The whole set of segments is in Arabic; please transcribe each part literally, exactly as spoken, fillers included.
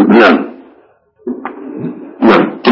نعم نعم.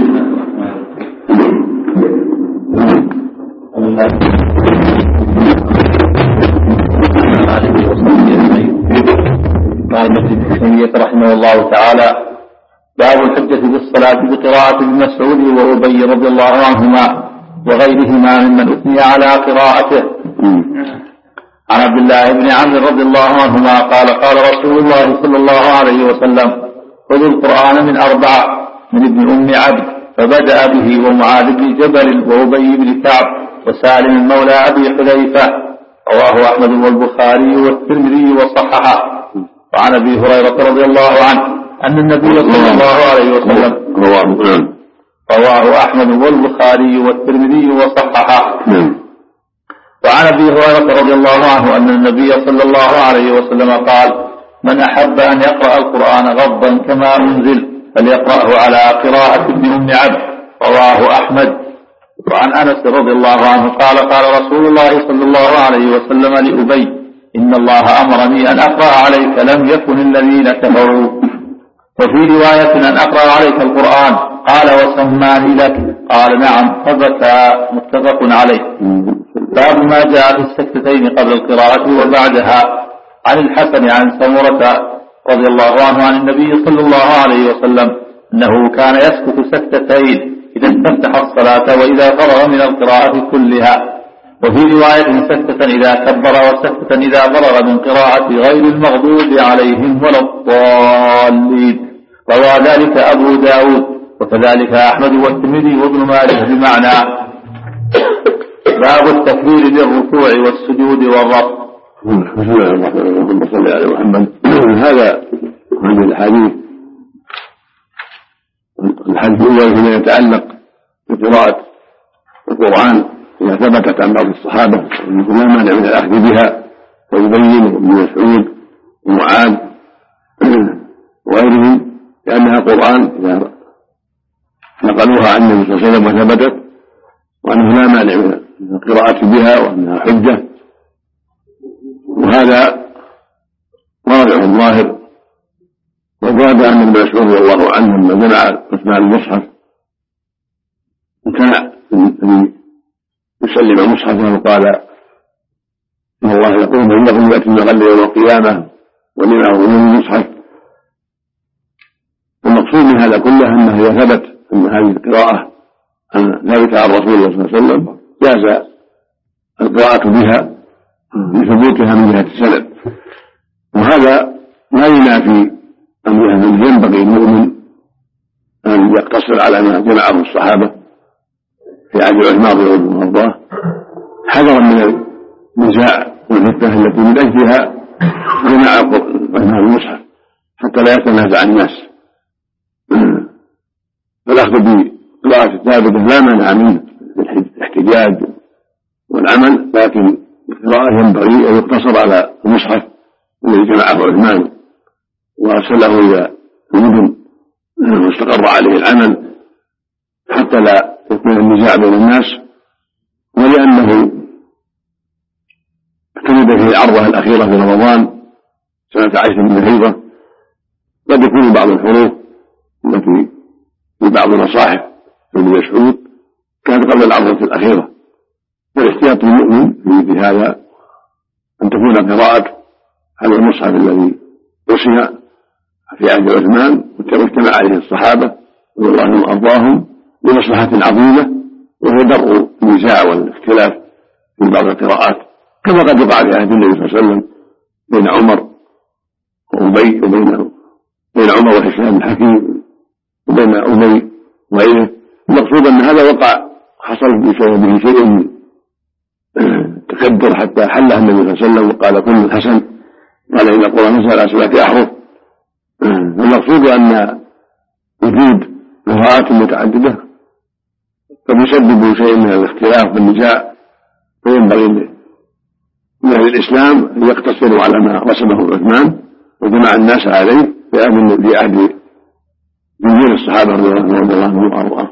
قال ابن تيمية رحمه الله تعالى: باب الحجة بالصلاة بقراءة ابن مسعود وأبي رضي الله عنهما وغيرهما ممن أثني على قراءته. عن عبد الله بن عمرو رضي الله عنهما قال: قال رسول الله صلى الله عليه وسلم: خذوا القرآن من أربعة من ابن أم عبد، فبدأ به ومعاذ بن جبل وأبي بن كعب وسالم مولى أبي حذيفة. رواه أحمد والبخاري والترمذي وصححه. وعن أبي هريرة رضي الله عنه أن النبي صلى الله عليه وسلم رواه أحمد والبخاري والترمذي وصححه. وعن أبي هريرة رضي الله عنه أن النبي صلى الله عليه وسلم قال: من أحب أن يقرأ القرآن غضا كما أنزل فليقرأه على قراءة ابن أم عبد. رواه أحمد. وعن أنس رضي الله عنه قال: قال رسول الله صلى الله عليه وسلم لأبي: إن الله أمرني أن أقرأ عليك لم يكن الذين كفروا. وفي رواية أن أقرأ عليك القرآن. قال: وسماني لك؟ قال: نعم. فبكى. متفق عليه. باب ما جاء في السكتتين قبل القراءة وبعدها. عن الحسن عن سمرة رضي الله عنه عن النبي صلى الله عليه وسلم أنه كان يسكت سكتتين إذا استفتح الصلاة وإذا فرغ من القراءة كلها. وفي رواية سكتة إذا كبر وسكتة إذا فرغ من قراءة غير المغضوب عليهم ولا الضالين. روى ذلك أبو داود وكذلك أحمد والترمذي وابن ماجه بمعنى. باب التكبير للركوع والسجود والرفع. بسم الله الرحمن الرحيم. اللهم صل على محمد. هذا من الحديث الحديث الأول فيما يتعلق بقراءة القرآن إذا ثبتت عن بعض الصحابة أنه لا مانع من الأخذ بها، ويبين ابن مسعود ومعاذ وغيرهم لأنها قرآن إذا نقلوها عن النبي صلى الله عليه وسلم وثبتت، وأنه لا مانع من القراءة بها وأنها حجة. وهذا واضح ظاهر. وزاد أن ابن مسعود رضي الله عنه لما جمع أسماء المصحف امتنع أن يسلم مصحفه وقال: إن الله يقول: إنكم يأتي المغل يوم القيامة ولما هو المصحف. المقصود من هذا كله أنه إذا ثبت أن هذه القراءة ثابتة عن رسول الله صلى الله عليه وسلم جاز القراءة بها لثبوتها من جهة السند. وهذا لا ينافي أن ينبغي المؤمن أن يقتصر على ما جمعه الصحابة في عهد عثمان رضي الله عنه وارضاه، حذرا من النزاع والفتنة التي من أجلها جمع عثمان المصحف حتى لا يتنازع الناس. فالأخذ بقراءة الثابتة لا مانع منه الاحتجاج والعمل، لكن القراءة ينبغي أن يقتصر على المصحف الذي جمعه عثمان وأرسله إلى المدن واستقر عليه العمل حتى لا يكون النزاع بين الناس. ولأنه اعتمد في العرضة الأخيرة في رمضان سنة عشر من الهجرة، قد يكون بعض الحروف التي في بعض المصاحف ابن مسعود كانت قبل العرضة الأخيرة. والاحتياط المؤمن في هذا أن تكون قراءة على المصحف الذي رسم في عهد عثمان واجتمع عليه الصحابة رضي الله عنهم وأرضاهم لمصلحة عظيمة، وهي درء النزاع والاختلاف في بعض القراءات، كما قد وقع في عهد النبي صلى الله عليه وسلم بين عمر وأبي وبين بين عمر وهشام الحكيم وبين أبي وغيره. المقصود أن هذا وقع حصل بسببه شيء تكبر حتى حلها النبي صلى الله عليه وسلم وقال: كل الحسن. قال: إن القرآن نزل على سبعة أحرف. المقصود أن وجود قراءات متعددة قد يسبب شيء من الاختلاف والنزاع، فينبغي لأهل الإسلام أن يقتصروا على ما رسمه عثمان وجمع الناس عليه في عهد جمهور الصحابة رضي الله عنهم وأرضاهم.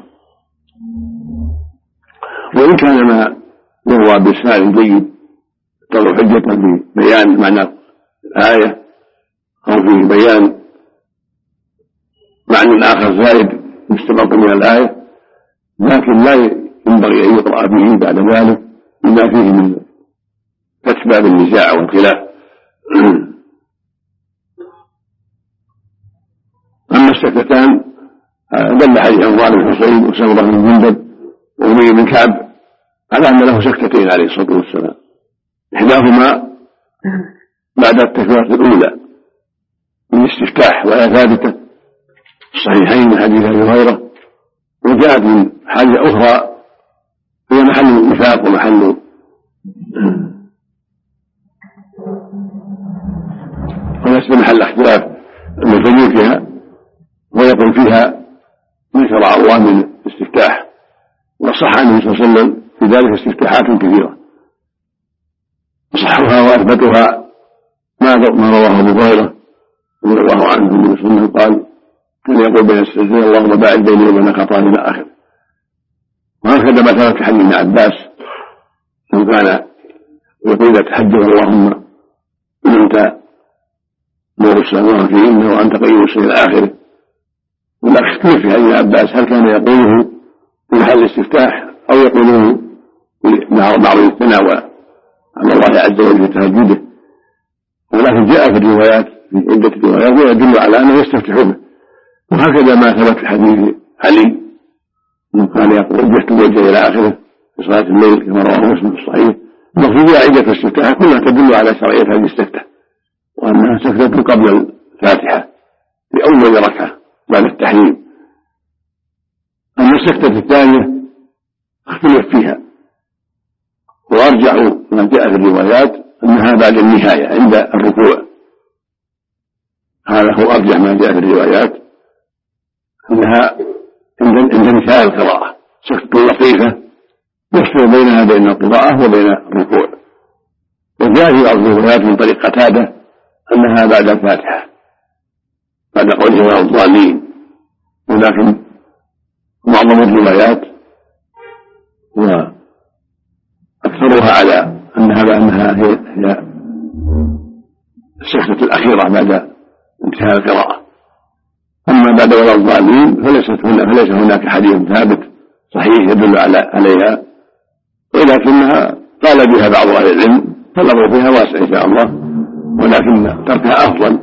وإن كان ما يروى بإسناد جيد ترى حجة في بيان معنى الآية أو في بيان معنى آخر زائد مستمر من الآية، لكن لا ينبغي أن يقرأ به بعد ذلك بما فيه من فتح باب النزاع والخلاف. أما السكتان دل حديث عمران بن حصين وسمرة بن جندب وأبي بن كعب على أن له سكتتين عليه الصلاة والسلام، إحداهما بعد التكبيرة الأولى من الاستفتاح وهي ثابتة الصحيحين من حديث أبي هريرة، وجاءت من حاجة أخرى هي محل النفاق ومحل وليس محل اختلاف المسلمين فيها، ويقول فيها ما شرع الله من استفتاح، وصح عنه صلى الله عليه وسلم في ذلك استفتاحات كثيرة وصحها وأثبتها ما رواه أبو هريرة رضي الله عنه النبي صلى الله عليه وسلم قال كان يقول بين السجدين اللهم باعد بيني وبين خطاياي إلى آخره. وهكذا ما ثبت في حديث ابن عباس من كان يقول إذا تحجب اللهم أنت نور السماوات فيهن وأنت قيم الشيء إلى آخره. ولا اختلف في حديث ابن عباس هل كان يقوله في محل الاستفتاح أو يقوله بعض الثناوى على الله عز وجل في تهجده، ولكن جاء في الروايات في عدة روايات ويدل على أنه يستفتح به. وهكذا ما ثبت في حديث علي من كان يقول وجهت وجهي إلى آخره في صلاة الليل كما رواه مسلم في الصحيح. المقصود عدة الاستفتاح كلها تدل على شرعية هذه الاستفتاح وأنها سكتة قبل الفاتحة في أول ركعة بعد التحريم. أما السكتة الثانية اختلف فيها، وأرجع ما جاء في الروايات أنها بعد النهاية عند الركوع، هذا هو أرجح ما جاء في الروايات أنها عند انتهاء القراءة سكتة لطيفة يفصل بينها بين القراءة وبين الركوع. وجاء في بعض الروايات من طريق قتادة أنها بعد الفاتحة بعد قوله ولا الضالين، ولكن معظم الروايات وأكثرها على أنها بأنها هي, هي السكتة الأخيرة بعد انتهاء القراءة. أما بعد ولا الضالين فليست هنا فليس هناك حديث ثابت صحيح يدل على عليها، ولكنها قال بها بعض أهل العلم فالأمر فيها واسع إن شاء الله، ولكن تركها أفضل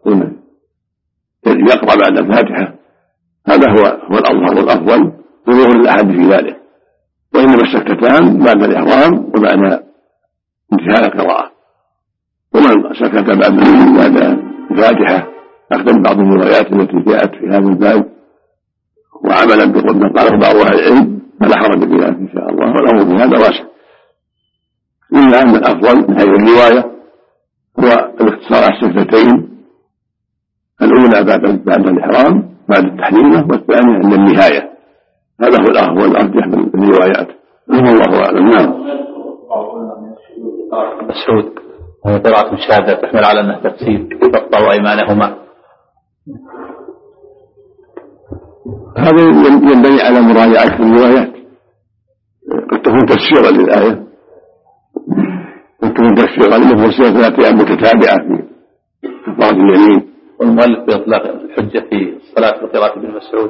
يقرأ بعد الفاتحة هذا هو هو الأظهر والأفضل ظهور الأحد في ذلك. وإنما السكتتان بعد الإحرام وبعد انتهاء القراءة. ومن سكت بعد بعد الفاتحة أخذ بعض الروايات التي جاءت في هذا الباب وعملا بما قاله بعض أهل العلم فلا حرج في ذلك إن شاء الله، والأمر في هذا واسع. إلا أن الأفضل من هذه الرواية هو الاختصار على السكتتين، الأولى بعد بعد الإحرام بعد التحليمة، والثانية عند النهاية. هذا هو الأفضل والأرجح من الروايات. والله أعلم. نعم. مسعود وهي قراءة شاذة تحمل على أنها تفسير تقطع أيمانهما، هذا ينبني على مراجعة الروايات، قد تكون تفسيرا للآية قد تكون تفسيرا لمفسرة الآيات متتابعة في كفارة اليمين. والمؤلف بإطلاق الحجة في الصلاة وقراءة ابن مسعود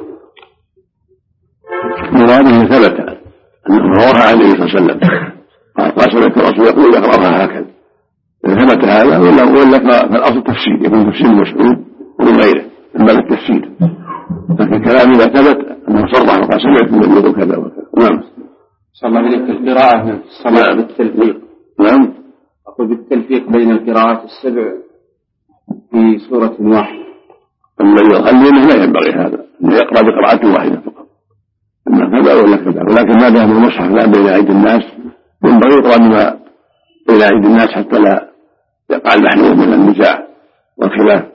مراده ثبت أنه رواها عن النبي صلى الله عليه وسلم قال سمعت الرسول يقول يقرأها هكذا، إذا ثبت هذا ولا ولا فالأصل تفسير يكون تفسير مسعود ومن غيره من باب التفسير، لكن كلام إذا ثبت أنه صرح وقال سمعت من يقول كذا وكذا. نعم. صلى الله عليه وسلم القراءة من الصلاة بالتلفيق. نعم. أقول بالتلفيق بين القراءات السبع في سورة واحدة. الذي يصلي لا ينبغي هذا، أنه يقرأ بقراءة واحدة فقط، إما كذا ولا كذا. ولكن ما دام المصحف لا بين أيدي الناس ينبغي يقرأ بما بين أيدي الناس حتى لا يقع المحلول من النزاع والخلاف.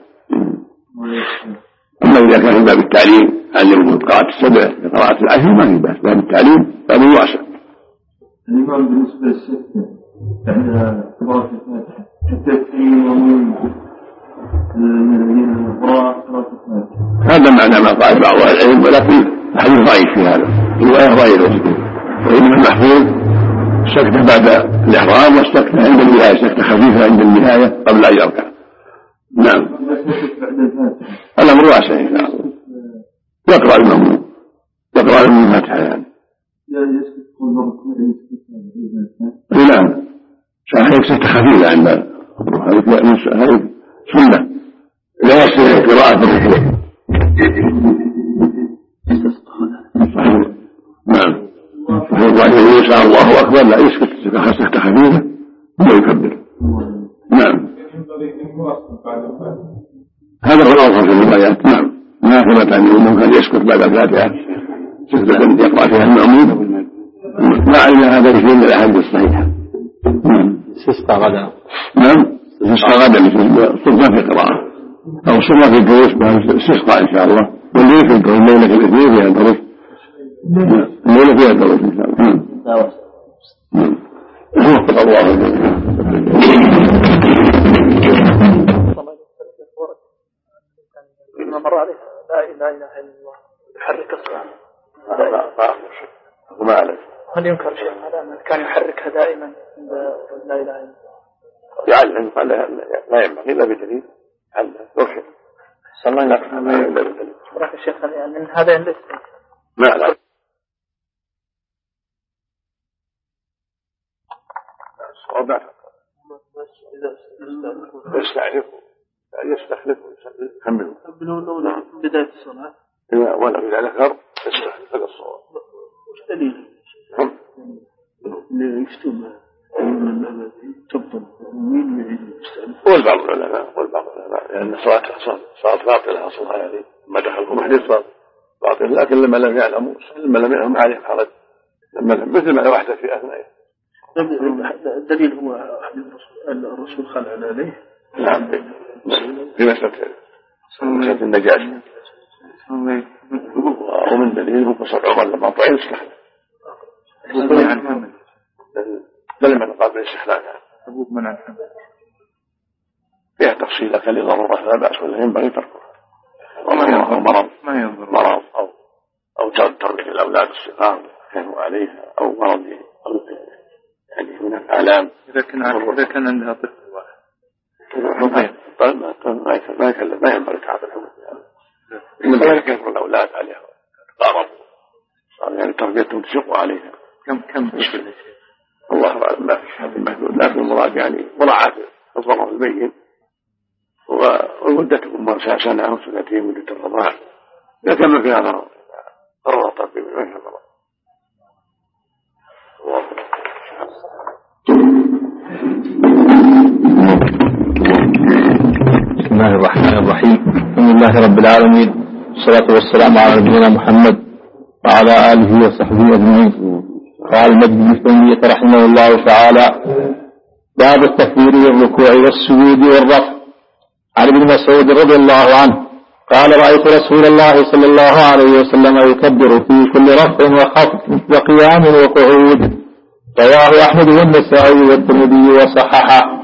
أما إذا كان في باب التعليم علمه قراءة السبع بقراءة العشر ما في بأس، باب التعليم باب واسع. الإمام بالنسبة للستة بعد قراءة الفاتحة التكفير ومن الذين قراءة الفاتحة هذا معنى ما قال بعض أهل العلم، ولكن الحديث ضعيف في هذا، الرواية ضعيفة، وإنما المحفوظ السكتة بعد الإحرام والسكتة عند النهاية، سكتة خفيفة عند النهاية قبل أن يركع. نعم. الأمر واسع إن شاء الله. يقرأ المأموم يقرأ المأموم الفاتحة يعني. نعم صحيح ستة خفيفة عند هذه سنة لا يستطيع القراءة في الركوع. نعم صحيح يسعى الله أكبر لا يسكت ستة خفيفة ولا يكبر. نعم هذا هو الأصل في الروايات. نعم ما ثبت عن الإمام كان يسكت بعد الفاتحة سكتة يقرأ فيها المأموم ما علم هذا شيء من الأحاديث الصحيحة. نعم استسقى غدا. نعم استسقى غدا صرنا في قراءة أو صرنا في الدروس استسقى إن شاء الله والليل في الدروس الليلة الاثنين فيها الدروس الليلة فيها الدروس إن شاء الله. نعم وفق الله. ما مر عليه لا إله إلا الله يحرك الصلاة وما عليه. هل ينكر شيء هذا كان يحركها دائما لا إله إلا الله؟ يعلم قال لا ينبغي إلا بدليل علم يرشد صلى الله عليه وسلم إلا بدليل. ولكن الشيخ يعني من هذا ليس ما لا الصواب يستعرفه يستخلفه يكمله قبله بداية الصلاة ولا إذا ذكر يستخلف هذا الصواب. وش دليل اللي يفتون تبطل مين يعيد يستعرف؟ قول بعض العلماء قول بعض العلماء لأن صلاة صلاة باطلة أصلها يعني ما دخل محدث صلاة باطل لكن لما لم يعلموا لما لم يعلم عليه حرج لما لم مثل ما وحده في أثنائه. الدليل هو الرسول خلع عليه. نعم في مسألة مسألة النجاسة ومن دليل مقصد عمر لما طعن استخلف بل من قابل الاستخلاف أبوك منع الحمل فيها تفصيل لكن لضرورة لا بأس ولا ينبغي تركها مرض مرض أو أو تربية الأولاد الصغار كانوا عليها أو مرض أو يعني هناك آلام إذا كان إذا كان عندها طفل واحد ما يكلم ما ينبغي تعاطي الحمل من ذلك يكون الأولاد عليها تقاربوا صار يعني تربيتهم تشق عليها. كم كم مشكلة الله أعلم ما في شيء محدود لكن المراد يعني مراعاة الضرر البين ومدة تكون سنة أو سنتين مدة الرضاعة إذا كان فيها ضرر ضرر طبيعي ما فيها ضرر. بسم الله الرحمن الرحيم. الحمد لله رب العالمين والصلاة والسلام على نبينا محمد وعلى آله وصحبه أجمعين. قال المجد بن تيمية رحمه الله تعالى باب التكبير والركوع والسجود والرفع. عن ابن مسعود رضي الله عنه قال رأيت رسول الله صلى الله عليه وسلم يكبر في كل رفع وخفض وقيام وقعود. رواه أحمد والنسائي والترمذي وصححه.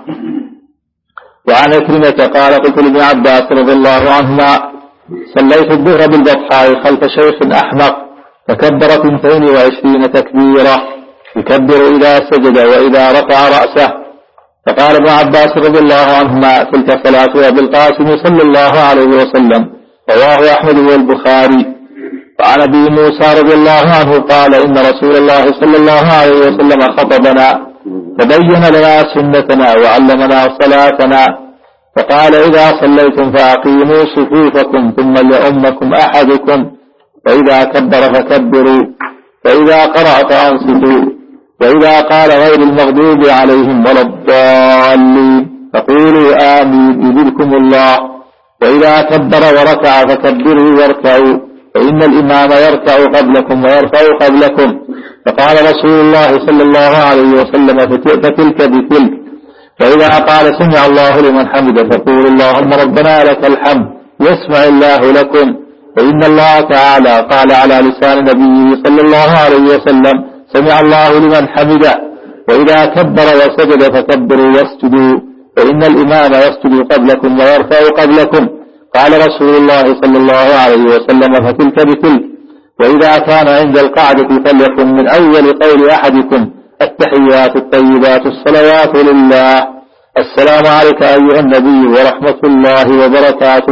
وعن عكرمة قال قلت لابن عباس رضي الله عنهما صليت الظهر بالبطحاء خلف شيخ أحمق فكبر اثنتين وعشرين تكبيرة يكبر إذا سجد وإذا رفع رأسه. فقال ابن عباس رضي الله عنهما تلك صلاة أبي القاسم صلى الله عليه وسلم. رواه أحمد والبخاري. وعن أبي موسى رضي الله عنه قال إن رسول الله صلى الله عليه وسلم خطبنا فبين لنا سنتنا وعلمنا صلاتنا فقال إذا صليتم فأقيموا صفوفكم ثم ليؤمكم أحدكم فإذا كبر فكبروا فإذا قرأ فأنصتوا وإذا قال غير المغضوب عليهم ولا الضالين فقولوا آمين يجزكم الله وإذا كبر وركع فكبروا واركعوا فإن الإمام يركع قبلكم ويرفع قبلكم. فقال رسول الله صلى الله عليه وسلم فتلك بتلك. وإذا قال سمع الله لمن حمد فقولوا اللهم ربنا لك الحمد يسمع الله لكم. فإن الله تعالى قال على لسان نبيه صلى الله عليه وسلم سمع الله لمن حمده. وإذا كبر وسجد فكبروا واسجدوا فإن الإمام يسجد قبلكم ويرفع قبلكم. قال رسول الله صلى الله عليه وسلم فتلك بتلك. وإذا كان عند القعدة فليكن من أول قول أحدكم التحيات الطيبات الصلوات لله السلام عليك أيها النبي ورحمة الله وبركاته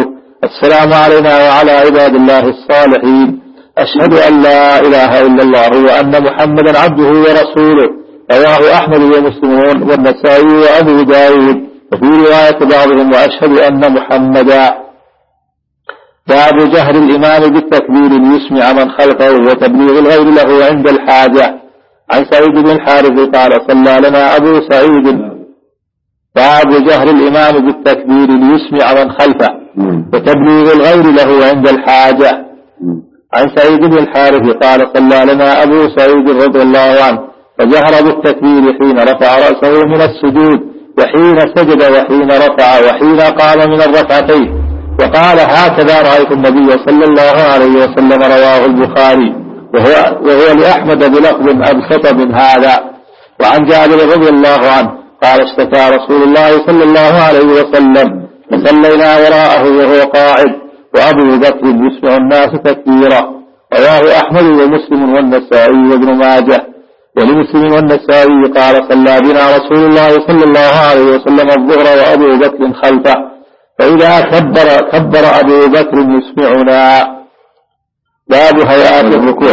السلام علينا وعلى عباد الله الصالحين، أشهد أن لا إله إلا الله وأن محمدا عبده ورسوله. رواه أحمد ومسلم والنسائي وأبو داود. وفي رواية بعضهم وأشهد أن محمدا. باب جهر الإمام بالتكبير ليسمع من خلفه وتبليغ الغير له عند الحاجة. عن سعيد بن الحارث قال صلى لنا أبو سعيد. باب جهر الإمام بالتكبير ليسمع من خلفه وتبليغ الغير له عند الحاجة. عن سعيد بن الحارث قال صلى لنا أبو سعيد رضي الله عنه فجهر بالتكبير حين رفع رأسه من السجود وحين سجد وحين رفع وحين قام من الركعتين، وقال هكذا رأيت النبي صلى الله عليه وسلم. رواه البخاري وهو, وهو لأحمد بلفظ أبسط من هذا. وعن جابر رضي الله عنه قال اشتكى رسول الله صلى الله عليه وسلم فصلينا وراءه وهو قاعد وأبو بكر يسمع الناس تكبيرا. رواه أحمد ومسلم والنسائي وابن ماجه. ولمسلم والنسائي قال صلى بنا رسول الله صلى الله عليه وسلم الظهر وأبو بكر خلفه، فإذا كبر كبر أبو بكر يسمعنا. باب هيئات الركوع.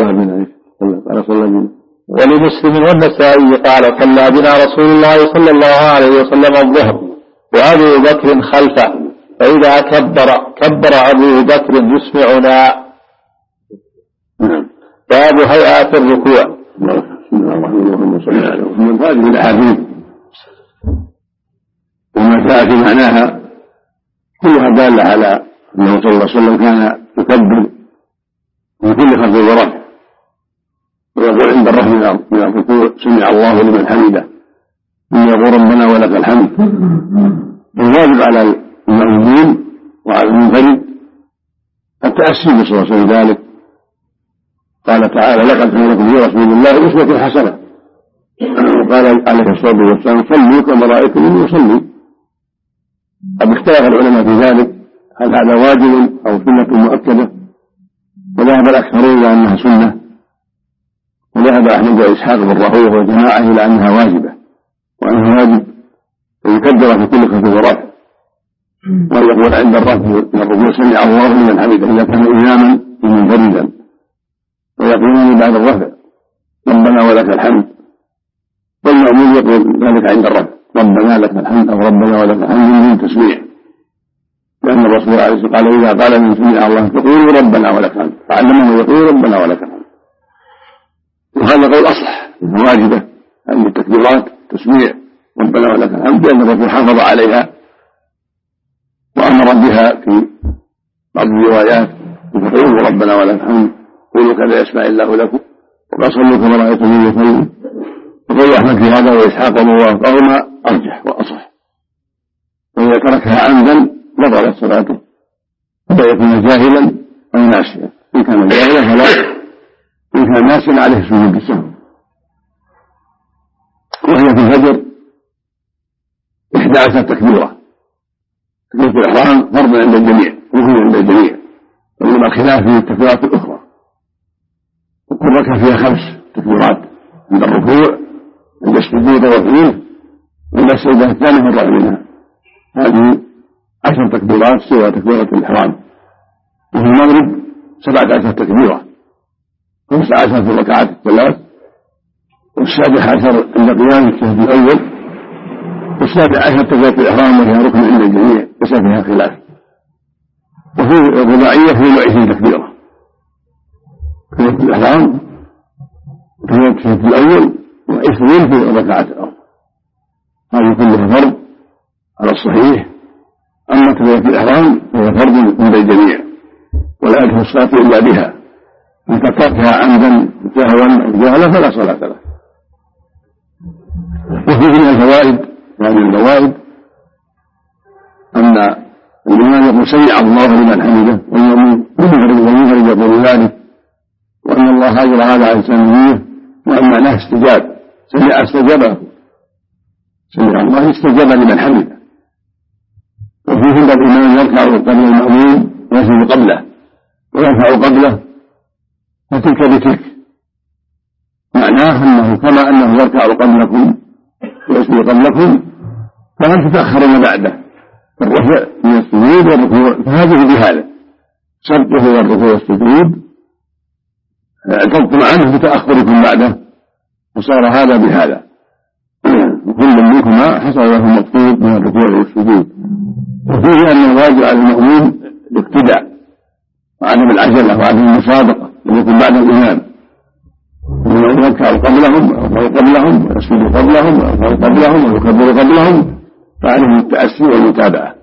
ولمسلم والنسائي قال صلى بنا رسول الله صلى الله عليه وسلم الظهر وأبو بكر خلفه، فإذا كبر كبر أبو بكر يسمعنا. باب هيئات الركوع. بسم الله الرحمن الرحيم. من هذه الأحاديث وما جاء في معناها كلها دالة على أنه صلى الله عليه وسلم كان يكبر من كل خفض ورفع، ويقول عند الرفع من الركوع سمع الله لمن حمده، ثم يقول ربنا ولك الحمد. الواجب على المأمومين وعلى المنفرد التأسي صلى الله عليه وسلم ذلك. قال تعالى لقد كان لكم في رسول الله أسوة حسنة، وقال عليه الصلاة والسلام صلوا كما رأيتموني أصلي. قد اختلف العلماء في ذلك هل هذا واجب أو سنة مؤكدة، وذهب الأكثرون إلى أنها سنة، وذهب أحمد وإسحاق بن راهويه وجماعة إلى أنها واجبة وأنها واجب أن يكبر في كل خفض ورفع، وأن يقول عند الرفع من الركوع سمع الله لمن حمده إذا كان إماما منفردا، ويقولون بعد الرفع ربنا ولك الحمد، والمأمون يقول ذلك عند الرفع ربنا لك الحمد أو ربنا ولك الحمد من تسميع، لأن الرسول عليه الصلاة والسلام قال إذا قال من سمع الله تقول ربنا ولك الحمد، فعلمه يقول ربنا ولك الحمد. وهذا قول أصح واجبة أن التكبيرات تسميع ربنا ولك الحمد، لأن الرسول حافظ عليها وأمر بها في بعض الروايات فقولوا ربنا ولك الحمد قولوا كذا يسمع الله لكم، وقال صلوا كما رأيتموني يصلي. وقول أحمد في هذا وإسحاق وهما أرجح وأصح، وإذا تركها عمدا بطلت صلاته حتى يكون جاهلا أو ناسيا. إن كان جاهلا فلا، إن كان ناسيا عليه سجود السهو. وهي في الفجر إحدى عشر تكبيرة، تكبيرة الإحرام فرض عند الجميع ركن عند الجميع، وإنما الخلاف في التكبيرات الأخرى، وكل ركعة فيها خمس تكبيرات عند الركوع عند السجود والركوع وعند السجدة الثانية فرض منها. هذه عشر تكبيرات سوى تكبيرة الإحرام. وفي المغرب سبعة عشر تكبيرة، خمس عشر في الركعات الثلاث، والسابع عشر عند قيام الشهد الأول، والسابع عشر تكبيرة الإحرام وهي ركن عند الجميع ليس فيها خلاف. وفي الرباعية في وعشرين تكبيرة، تكبيرة الإحرام وتكبيرة الشهد الأول وعشرين في الركعات الأخرى. هذه كلها فرض على الصحيح. أما تكبيرة الإحرام فهي فرض عند الجميع ولا يدخل الصلاة إلا بها، من تركها عمدا سهوا أو جهلا فلا صلاة له. وفيه من الفوائد وهذه الفوائد أن الإمام يقول سمع الله لمن حمده، والمنفرد يقول ذلك، وأن الله أجر هذا على لسانه، وأن معناه استجاب، سمع استجابه، سمع الله استجاب لمن حمده. وفيه أن الإمام يركع قبل المأموم ويسجد قبله ويرفع قبله، فتلك بتلك، معناه أنه كما أنه يركع قبلكم ويسجد قبلكم فهل تتأخرون بعده، الرفع من السجود والركوع، فهذه بهذا شرطه والركوع والسجود اعتدتم عنه بتأخركم بعده، وصار هذا بهذا، وكل منكما حصل له المقصود من الركوع والسجود. وفيه أن الواجب على المأموم الاقتداء وعدم العجلة وعدم المسابقة يكون بعد الإمام، ومن يركع قبلهم أو قبلهم ويسجد قبلهم أو قبلهم ويكبر قبلهم فعليه التأسي والمتابعة.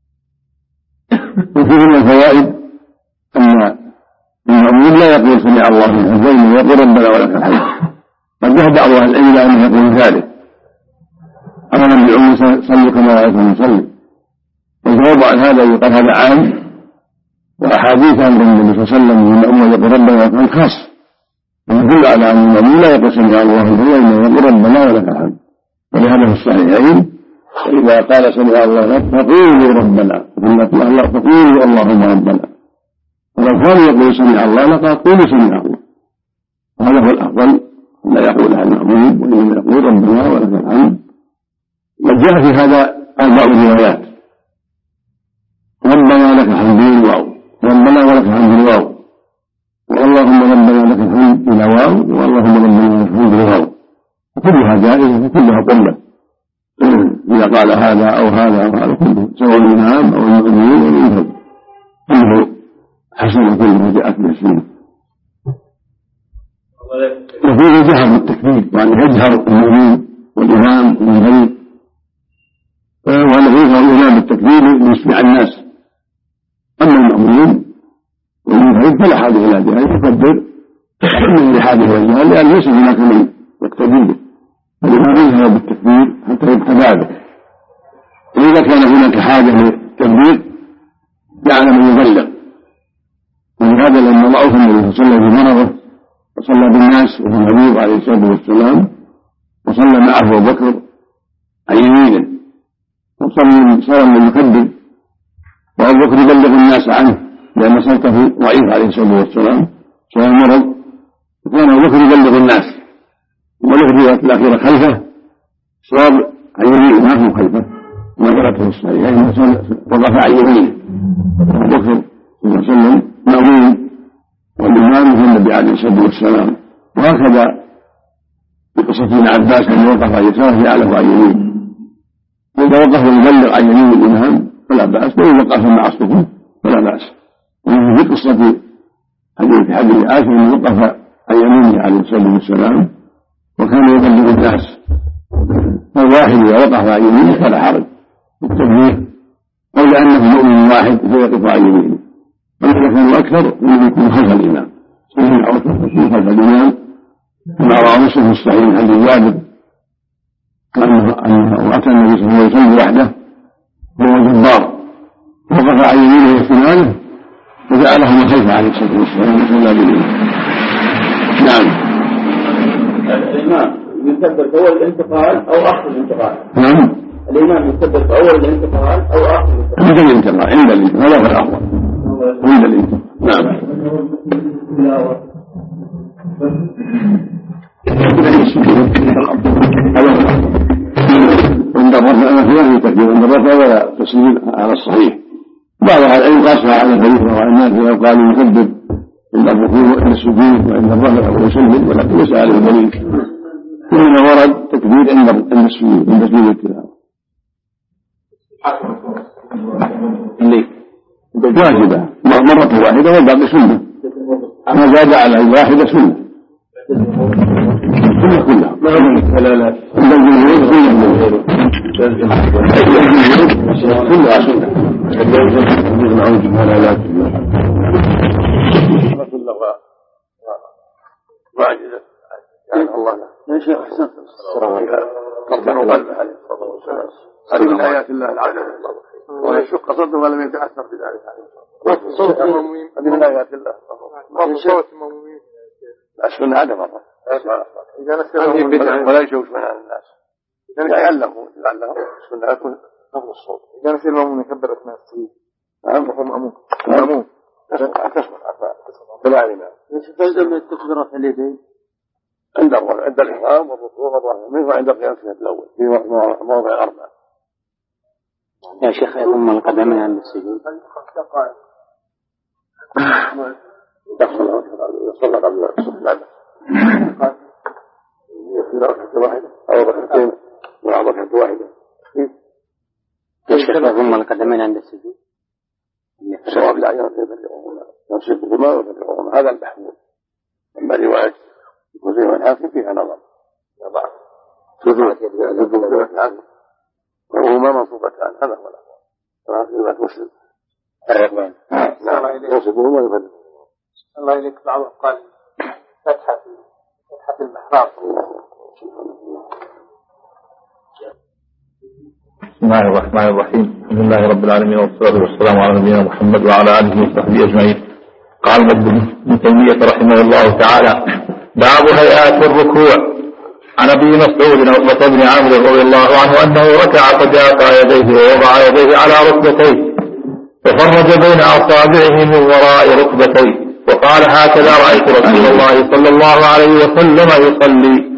وفيه من الفوائد أن المأموم لا يقول سمع الله لمن حمده ويقول ربنا ولك الحمد، قد ذهب بعض أهل العلم إلى أنه يقول ذلك، أمرا بالعموم صلوا كما رأيتم نصلي، والجواب عن هذا يقال هذا عام، وأحاديث عن النبي صلى الله عليه وسلم من أمه يقول ربنا ولك الحمد خاص، ويدل على أن المأموم لا يقول سمع الله لمن حمده يقول ربنا ولك الحمد. ولهذا في الصحيحين فإذا قال سمع الله لك فقولوا ربنا، فقولوا اللهم ربنا، ولو كان يقول سمع الله لقد قولوا سمع الله، وهذا هو الأفضل لا يقولها المأموم وإنما يقول ربنا ولك الحمد. وجاء في هذا أربع روايات: ربنا لك الحمد بالواو، ربنا ولك الحمد بالواو، واللهم ربنا لك الحمد إلى واو، واللهم ربنا لك الحمد بالواو، وكلها جائزة وكلها قلة إذا قال هذا أو هذا أو هذا كله، سواء الإمام أو المؤمنين أو الإنسان كله حسن، كله جاءت به السنة. وفيه جهر بالتكبير، يعني يجهر المؤمن والإمام والمنفرد، وأنه يجهر الإمام بالتكبير ليسمع الناس، أما المأمون والمنفرد فلا حاجة إلى ذلك، يكبر من حاجة إلى ذلك لأن ليس هناك من يقتدي به، فالإمام يجهر بالتكبير حتى يقتدى به. وإذا كان هناك حاجة للتكبير جعل من يبلغ، ولهذا لما رأوا النبي صلى الله عليه وسلم في مرضه وصلى بالناس وهو النبي عليه الصلاة والسلام، وصلى معه أبو بكر عن يمينه، وصلى صار من يكبر وأبو بكر يبلغ الناس عنه لأن صوته ضعيف عليه الصلاة والسلام صار المرض، وكان أبو بكر يبلغ الناس، والرواية الأخيرة خلفه صار عن يمينه ما هو خلفه، ما ذكرته الصحيح يعني وقف عن يمينه أبو بكر صلى الله عليه وسلم مأمون والإمام هو النبي عليه الصلاة والسلام. وهكذا في قصة ابن عباس أن وقف عن يساره يعلف عن يمينه، وإذا وقف يبلغ عن يمين الإمام فلا بأس، وإن وقف مع الصفوف فلا بأس. وفي قصة حديث حديث عائشة أنه وقف عن يمينه عليه الصلاة والسلام وكان يبلغ الناس، فالواحد إذا وقف عن يمينه فلا حرج بالتبليغ، أو لأنه مؤمن واحد فيقف عن يمينه. وإذا كانوا أكثر فإنه يكون خلف الإمام، سنين أو يكون خلف الإمام، كما روى مسلم في الصحيح حديث جابر أنه أتى النبي صلى الله عليه وسلم وحده وهو جبار، وقف عن يمينه وشماله وجعله من خلفه عليه الصلاة والسلام صلى الله. نعم. الإمام يكبر في أول الانتقال أو آخر الانتقال؟ نعم. الإمام يكبر في أول الانتقال أو آخر الانتقال؟ عند الانتقال، عند الانتقال هذا هو الأفضل، عند الانتقال. نعم. عند الرفع أنا فيه تكبير، عند الرفع ولا تسليم على الصحيح. بعض العلم قاسها على الحديث وعلى الناس قالوا يكبر عند الركوع وعند السجود وعند الرفع ويسلم، ولكن ليس عليه دليل، إنما ورد تكبير عند عند السجود عند سجود التلاوة. واجبة مرة واحدة والباقي سنة، ما زاد على الواحدة سنة سنة كلها ما عندك دلالات عند الجمهور كلها كلها سنة نعوذ دلالات كلها واجبة يعني الله يا شيخ حسن هذه من آيات الله العظيمة، ويشق صدره ولم يتأثر بذلك. صوت المؤمنين هذه من آيات الله. صوت المؤمنين أسفل هذا مرة ولا يشوش منها الناس، يعلموا لعلهم أسفل يكون نفس الصوت. إذا نسير المؤمن يكبر أثناء السجود نعم وهو مأمون مأمون تسمع تسمع بلا إمام. فإذا من التكبيرات اليدين عند عند الإحرام والركوع والرفع منه وعند القيام في الأول في موضع أربعة. يا شيخ يضم القدمين عند السجود. يصلى قبل الصلاة يصلى ركعة واحدة أو ركعتين مع ركعة واحدة. يا شيخ يضم القدمين عند السجود. صواب لا يفرقون يمسكهما ويفرقهما هذا المحمول. أما رواية وزي الحاكم فيها نظر بعض وهما منصوبتان هذا هو الأفضل رواية مسلم. نعم يمسكهما ويفرقهما. الله إليك بعضهم قال فتحة فتحة المحراب. بسم الله الرحمن الرحيم. الحمد لله رب العالمين والصلاة والسلام على نبينا محمد وعلى آله وصحبه أجمعين. قال ابن تيمية رحمه الله تعالى: باب هيئات الركوع. عن ابي مسعود عقبة بن عمرو رضي الله عنه انه ركع فجاء يديه ووضع يديه على ركبتيه وفرج بين اصابعه من وراء ركبتيه وقال: هكذا رايت رسول الله صلى الله عليه وسلم يصلي.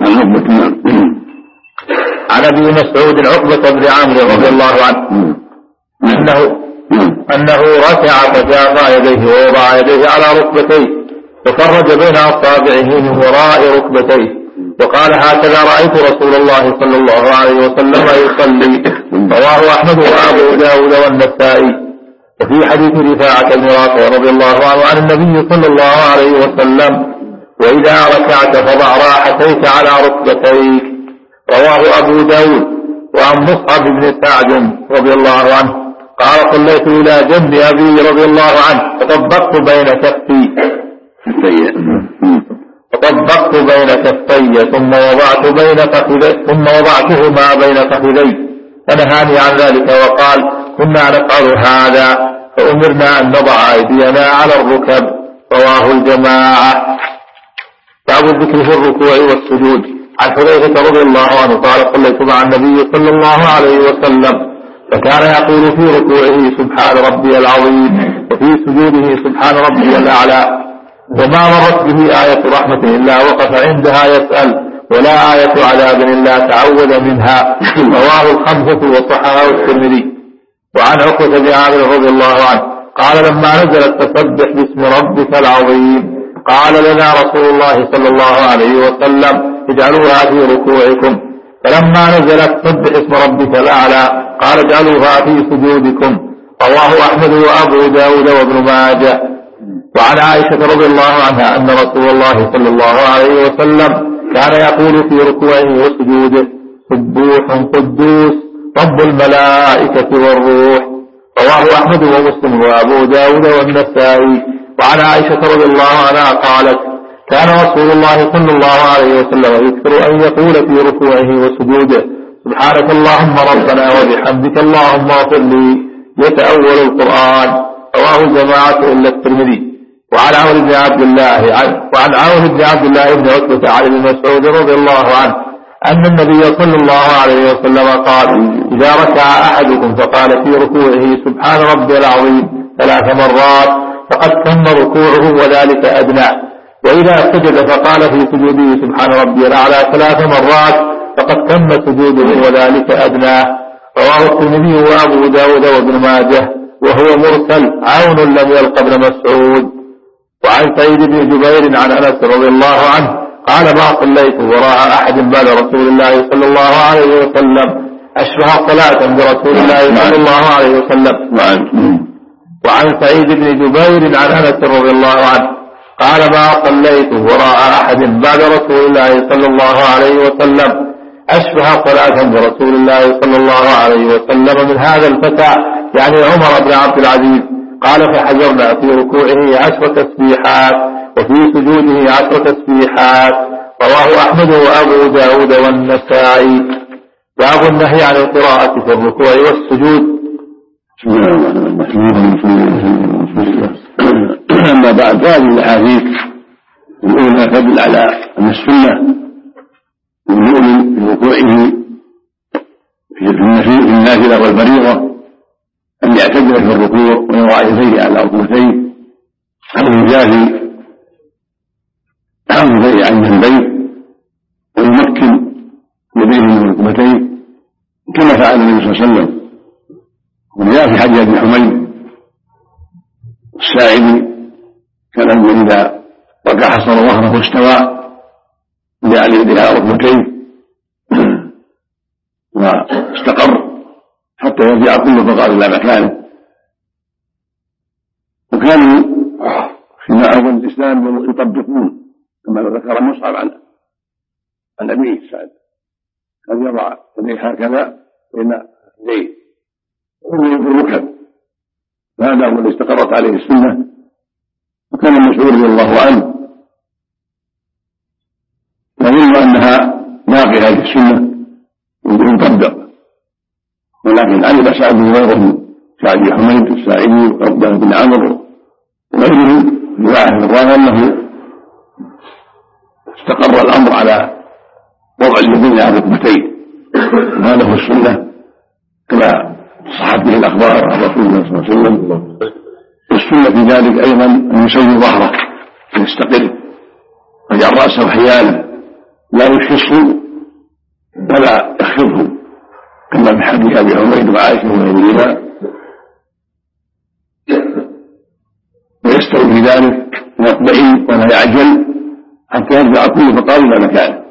عن ابي مسعود عقبة بن عمرو رضي الله عنه انه انه ركع فجاء يديه ووضع يديه على ركبتيه وفرج بين اصابعه من وراء ركبتيه وقال: هكذا رأيت رسول الله صلى الله عليه وسلم يصلي. رواه أحمد وأبو داود والنسائي. وفي حديث رفاعة بن رافع رضي الله عنه عن النبي صلى الله عليه وسلم: وإذا ركعت فضع راحتيك على ركبتيك. رواه أبو داود. وعن مصعب بن سعد رضي الله عنه قال: صليت إلى جنب أبي رضي الله عنه فطبقت بين كفي فطبقت بين كفي ثم وضعت بين فخذي ثم وضعتهما بين فخذي فنهاني عن ذلك وقال: كنا نفعل هذا فأمرنا أن نضع أيدينا على الركب. رواه الجماعة. باب الذكر في الركوع والسجود. عن حذيفة رضي الله عنه قال: صليت مع النبي صلى الله عليه وسلم فكان يقول في ركوعه: سبحان ربي العظيم، وفي سجوده: سبحان ربي الأعلى. وما مرت به آية رحمة إلا وقف عندها يسأل، ولا آية عذاب إلا تعوذ منها. رواه الخمسة وصححه الترمذي. وعن عقبة بن عامر رضي الله عنه قال: لما نزلت فسبح باسم ربك العظيم قال لنا رسول الله صلى الله عليه وسلم: اجعلوها في ركوعكم. فلما نزلت سبح اسم ربك الأعلى قال: اجعلوها في سجودكم. رواه أحمد وأبو داود وابن ماجه. وعن عائشة رضي الله عنها أن رسول الله صلى الله عليه وسلم كان يقول في ركوعه وسجوده: سبوح قدوس رب الملائكة والروح. رواه أحمد ومسلم وأبو داود والنسائي. وعن عائشة رضي الله عنها قالت: كان رسول الله صلى الله عليه وسلم يكثر أن يقول في ركوعه وسجوده: سبحانك اللهم ربنا وبحمدك اللهم اغفر لي، يتأول القرآن. رواه الجماعة إلا الترمذي. وعن عون بن عبد الله عن وعن عون بن عبد الله بن عتبة عن ابن مسعود رضي الله عنه أن النبي صلى الله عليه وسلم قال: إذا ركع أحدكم فقال في ركوعه: سبحان ربي العظيم ثلاث مرات فقد تم ركوعه وذلك أدنى، وإذا سجد فقال في سجوده: سبحان ربي الأعلى ثلاث مرات فقد تم سجوده وذلك أدنى. رواه الترمذي وأبو داود وابن ماجه وهو مرسل. عون لم يلق ابن مسعود. وعن سعيد بن جبير عن أنس رضي الله عنه قال: ما صليت وراء أحد بعد رسول الله صلى الله عليه وسلم أشبه صلاة برسول الله صلى الله عليه وسلم. وعن سعيد بن جبير عن أنس رضي الله عنه قال: ما صليت وراء أحد بعد رسول الله صلى الله عليه وسلم أشبه صلاة برسول الله صلى الله عليه وسلم من هذا الفتى، يعني عمر بن عبد العزيز. قال: فحجرنا في ركوعه عشر تسبيحات وفي سجوده عشر تسبيحات. رواه أحمد وأبو داود والنسائي. باب النهي عن القراءة في الركوع والسجود. أما بعد، هذه الأحاديث الأولى تدل على أن السنة للمؤمن في ركوعه في النافلة والفريضة أن يعتدل في الركوع ويضع يديه على ركبتيه ويجازي يديه عن جنبيه ويمكن يديه من ركبتيه كما فعل النبي صلى الله عليه وسلم وجاء في حديث ابي حميد الساعدي كان الذي اذا ركع حصر ظهره واستوى جعل يدها ركبتيه واستقر حتى يرجع كل فقار الى مكانه. وكانوا فيما اول الاسلام يطبقون كما ذكر مصعب عن عن ابيه سعد كان يضع يديه هكذا بين يديه ويضرب الركب، هذا هو الذي استقرت عليه السنه. وكان مسعود رضي الله عنه يظن انها باقيه هذه السنه وتطبق، ولكن علم سعد بن غيره كأبي حميد الساعدي وعقبة بن عمرو وغيرهم رواية من الرواية أنه استقر الأمر على وضع اليدين على ركبتين، وهذا هو السنة كما صحت به الأخبار عن رسول الله صلى الله عليه وسلم. والسنة في ذلك أيضا أن يسوي ظهره ويستقر ويجعل رأسه حيالا لا يشخصه ولا يخفضه كما في حديث ابي حميد وعائشه وغيرهما، ويستوي في ذلك ويطمئن ولا يعجل حتى يرجع كل فقار الى مكانه.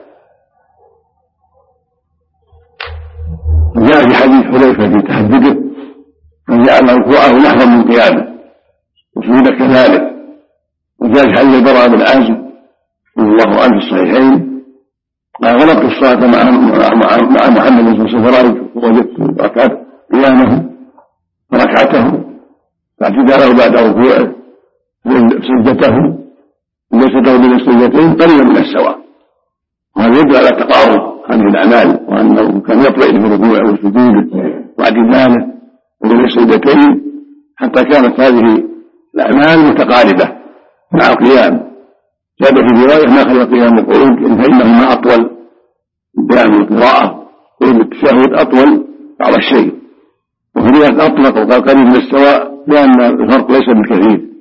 وجاء في حديث حذيفه في تحدثه فجعل ركوعه نحوا من قيامه وسجوده كذلك. وجاء في حديث البراء بن عازب رضي الله عنه في الصحيحين قال غلبت الصلاة مع مع محمد صلى الله عليه وسلم ووجدت ركعته قيامه ركعته فاعتداله بعد ركوعه سجدته ليسته بين السجدتين قريبا من السواء، وهذا يدل على تقارب هذه الأعمال وأنه كان يطمئن في ركوعه وسجوده واعتداله بين السجدتين حتى كانت هذه الأعمال متقاربة مع القيام. زاد في رواية ما خلى قيام القعود فإنهما أطول قيام القراءة قيام التشهد أطول بعض الشيء، وفي رواية أطلق وقال قريب من السواء لأن الفرق ليس بالكثير.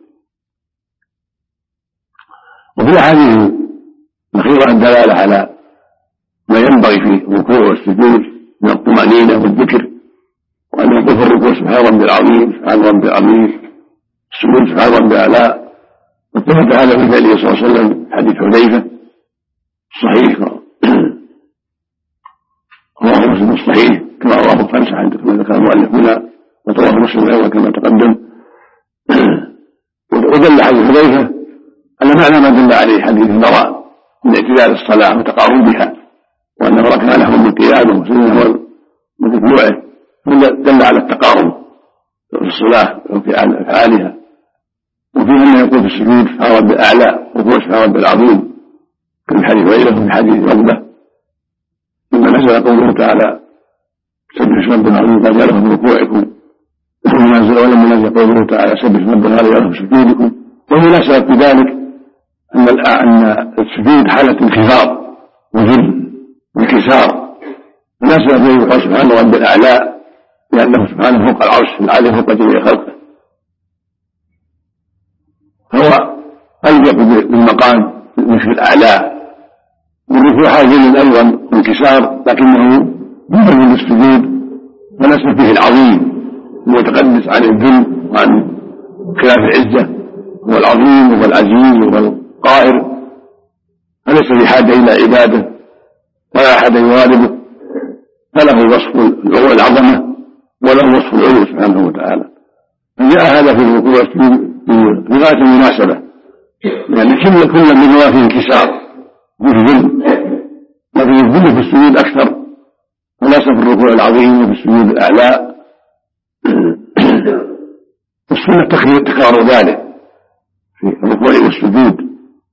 وفي الأحاديث الأخيرة الدلالة على ما ينبغي في الركوع والسجود من الطمأنينة والذكر، وأن يقول في الركوع سبحان ربي العظيم سبحان ربي العظيم، السجود سبحان ربي الأعلى. وثبت هذا في فعله صلى الله عليه وسلم حديث حذيفة الصحيح رواه مسلم الصحيح كما رواه الخمسة كما ذكر المؤلف هنا ورواه مسلم أيضا كما تقدم. ودل حديث حذيفة على معنى ما دل عليه حديث البراء من اعتدال الصلاة وتقاربها، وأنه ركع له من قيامه وسنه من ركوعه، دل على التقارب في الصلاة وفي أفعالها. وفيه أنه يقول في السجود سبحان ربي الأعلى وهو سبحان ربي العظيم كما في حديث غيره وفي حديث عقبة لما نزل قوله تعالى سبح اسم ربنا العظيم قد جعله في ركوعكم، ولما نزل قوله تعالى سبح اسم ربنا العظيم جعله في سجودكم. والمناسبة بذلك أن أن السجود حالة انخفاض وذل وانكسار، مناسبة فيه يقال سبحان ربي الأعلى لأنه سبحانه فوق العرش العالي فوق جميع خلقه، فهو ألجأ بالمقام مثل الأعلى. والركوع حاجل أيضا انكسار لكنه يبدل من السجود ونسب فيه العظيم المتقدس عن الذل وعن خلاف العزة، هو العظيم وهو العزيز وهو القاهر، فليس بحاجة إلى عباده ولا أحد يغالبه، فله وصف العظمة وله وصف العلو سبحانه وتعالى. فجاء هذا في الركوع والسجود في غاية المناسبة، يعني كل كل من هو فيه انكسار وفيه ذل، لكن الذل في السجود أكثر وليس في الركوع العظيم وفي السجود الأعلى. والسنة تكرار ذلك في الركوع والسجود.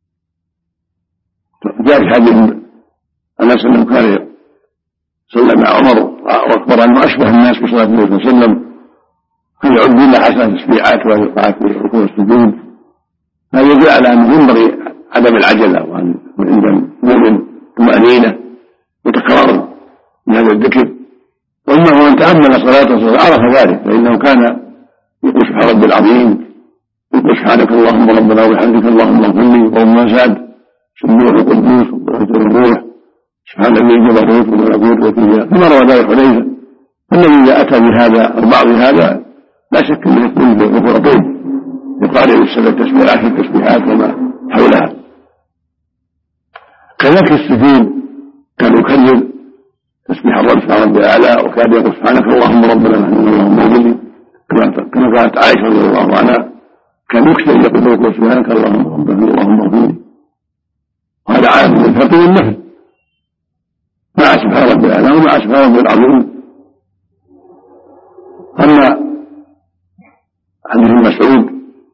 جاء في حديث أنس أنه كان صلى مع عمر وأخبر أنه أشبه الناس بصلاة النبي صلى الله عليه وسلم، فيعد لنا حسنة التسبيحات ويقعات في الركوع والسجود. هذا يدل على أن ينبغي عدم العجلة وأن عند المؤمن طمأنينة وتكرار من هذا الذكر. وإما هو من تأمل صلاته عرف ذلك، فإنه كان يقول سبحان ربي العظيم، يقول سبحانك اللهم ربنا وبحمدك اللهم اغفر لي، وما زاد سبوح القدوس وقدر الروح سبحان الذي جبروت والملكوت وكلها، كما روى ذلك حذيفة. الذي إذا أتى بهذا أو بعض هذا لا شك أنه يكون بالركوع طول يقارن السبع تسبيحات في التسبيحات وما حولها. كذلك السجود كان يكرر تسبيح الرب سبحانه وتعالى وكان يقول سبحانك اللهم ربنا اللهم اغفر لي كما قالت عائشة رضي الله عنها كان يكثر يقول سبحانك اللهم ربنا اللهم اغفر لي. وهذا عام من الفرد والنفل مع سبحان ربي الاعلى ومع سبحان ربي العظيم. اما حديث ابن مسعود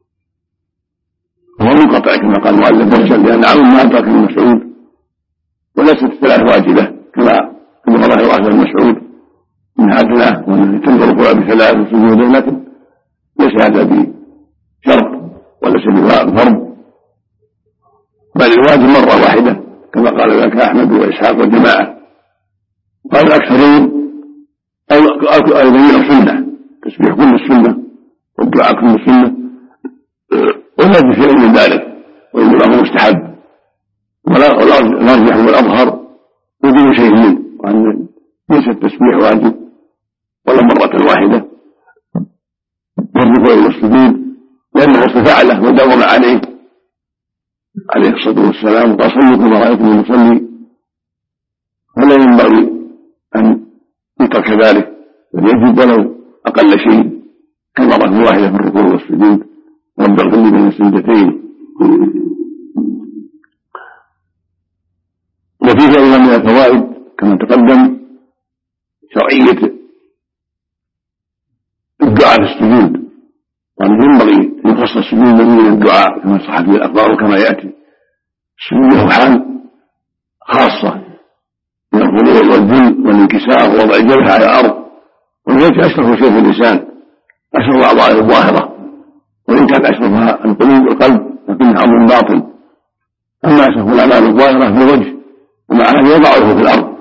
هو منقطع كما قال المؤلف مرسل لان عون ما ادرك ابن مسعود وليست الثلاث واجبه كما كما ظاهر واحد ابن مسعود من عدله وان تنظر الركوع بثلاث وسجود لكن ليس هذا بشرط وليس بفرض بل الواجب مره واحده كما قال ذلك احمد واسحاق والجماعه. قال الاكثرون او يبين سنه تسبيح كل السنه والدعاء كل السنه ولا بشيء من ذلك ويقول الامر مستحب والارجح والاظهر بدون شيء منه وان ليس التسبيح واجب ولا مره واحده والركوع والسجود لانه فعله وداوم عليه عليه الصلاه والسلام وقال صلوا كما رايتم يصلي فلا ينبغي ان يترك ذلك بل يجب ولو اقل شيء كمره واحده في الركوع والسجود رب اغفر لي بين السجدتين. وفيه ايضا من الفوائد كما تقدم شرعيه الدعاء في السجود وأنه ينبغي أن يخص السجود من الدعاء كما صحت به الأخبار وكما يأتي. السجود له حال خاصة من الخضوع والذل والانكسار ووضع الجبهة على الأرض والوجه أشرف شيء في اللسان أشرف الأعضاء الظاهرة وإن كان أشرفها القلوب القلب لكنها أمر باطن. أما أشرف الأعمال الظاهرة في الوجه ومع هذا يضعه في الأرض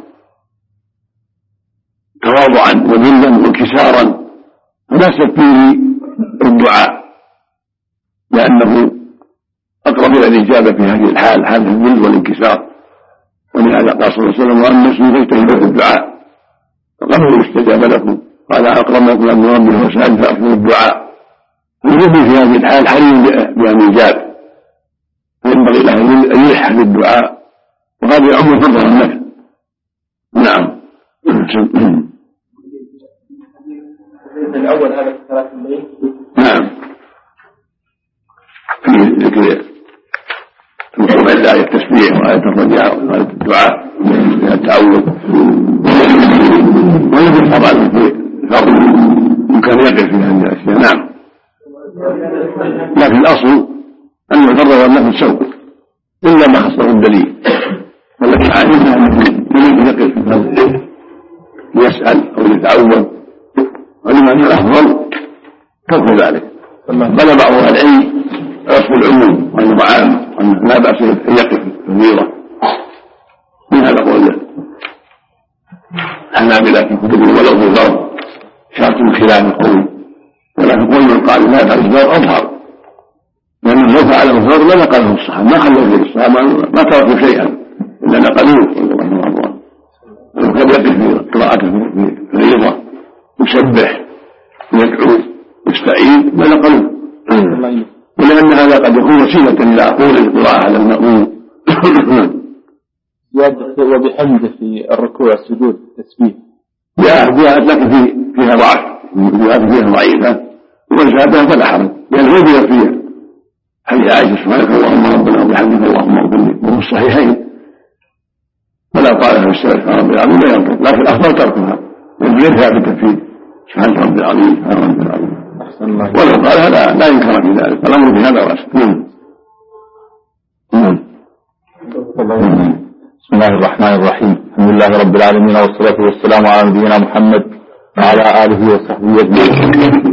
تواضعا وذلا وانكسارا فلا شك فيه الدعاء لأنه أقرب إلى الإجابة في هذه الحال حال الذل والانكسار. ولهذا قال صلى الله عليه وسلم وأما اسمي فاجتهدوا في الدعاء فقالوا استجاب لكم قال أقرب ما يكون عبد ربه وسأل فأكثروا الدعاء. فالذل في هذه الحال حري بأن يجاب فينبغي له أن يلح بالدعاء وهذا يعم فضل النفل. نعم. الأول هذا صلاة الليل. نعم. في ذكر ربع الآية التسبيح وآية الرجاء وآية الدعاء وآية التعوذ ويجب طبعا في فرض يمكن يقف في هذه الأشياء. نعم. لكن الأصل أن الفرض والنفل سوء إلا ما خصه الدليل والذي علمنا أنه يجب يقف في هذا يسأل أو يتعوذ ولما أن الأفضل ترك ذلك. بل بعض العلم رسم العموم وأنه عام وأنه لا بأس أن يقف كثيرا. من هذا قول الحنابلة في كتب ولو في الضرب شرط خلاف القول ولكن قول من قال لا يفعل الضرب أظهر لأنه لو فعل الضرب لا نقله الصحابة ما خلوا فيه الصحابة ما تركوا شيئا إلا نقلوه رحمه الله. وقد يقف في قراءته في الرياضة يسبح يدعو يستعين ما نقلوه ولأن هذا قد يكون وسيلة إلى قول القراءة على المأمون. وبحمده في الركوع السجود التسبيح جاءت لكن في فيها ضعف الروايات فيها ضعيفة ومن شاهدها فلا حرج لأن وجد فيها حديث عائشة سبحانك اللهم ربنا وبحمدك اللهم اغفر لي وهو الصحيحين فلا قالها في السبع سبحان ربي العظيم لا ينطق لكن الأفضل تركها ويدركها بالتنفيذ سبحان ربي العظيم سبحان ربي العظيم ولو قالها لا, لا ينكر في ذلك الأمر في هذا واسع. بسم الله الرحمن الرحيم الحمد لله رب العالمين والصلاة والسلام على نبينا محمد وعلى آله وصحبه أجمعين.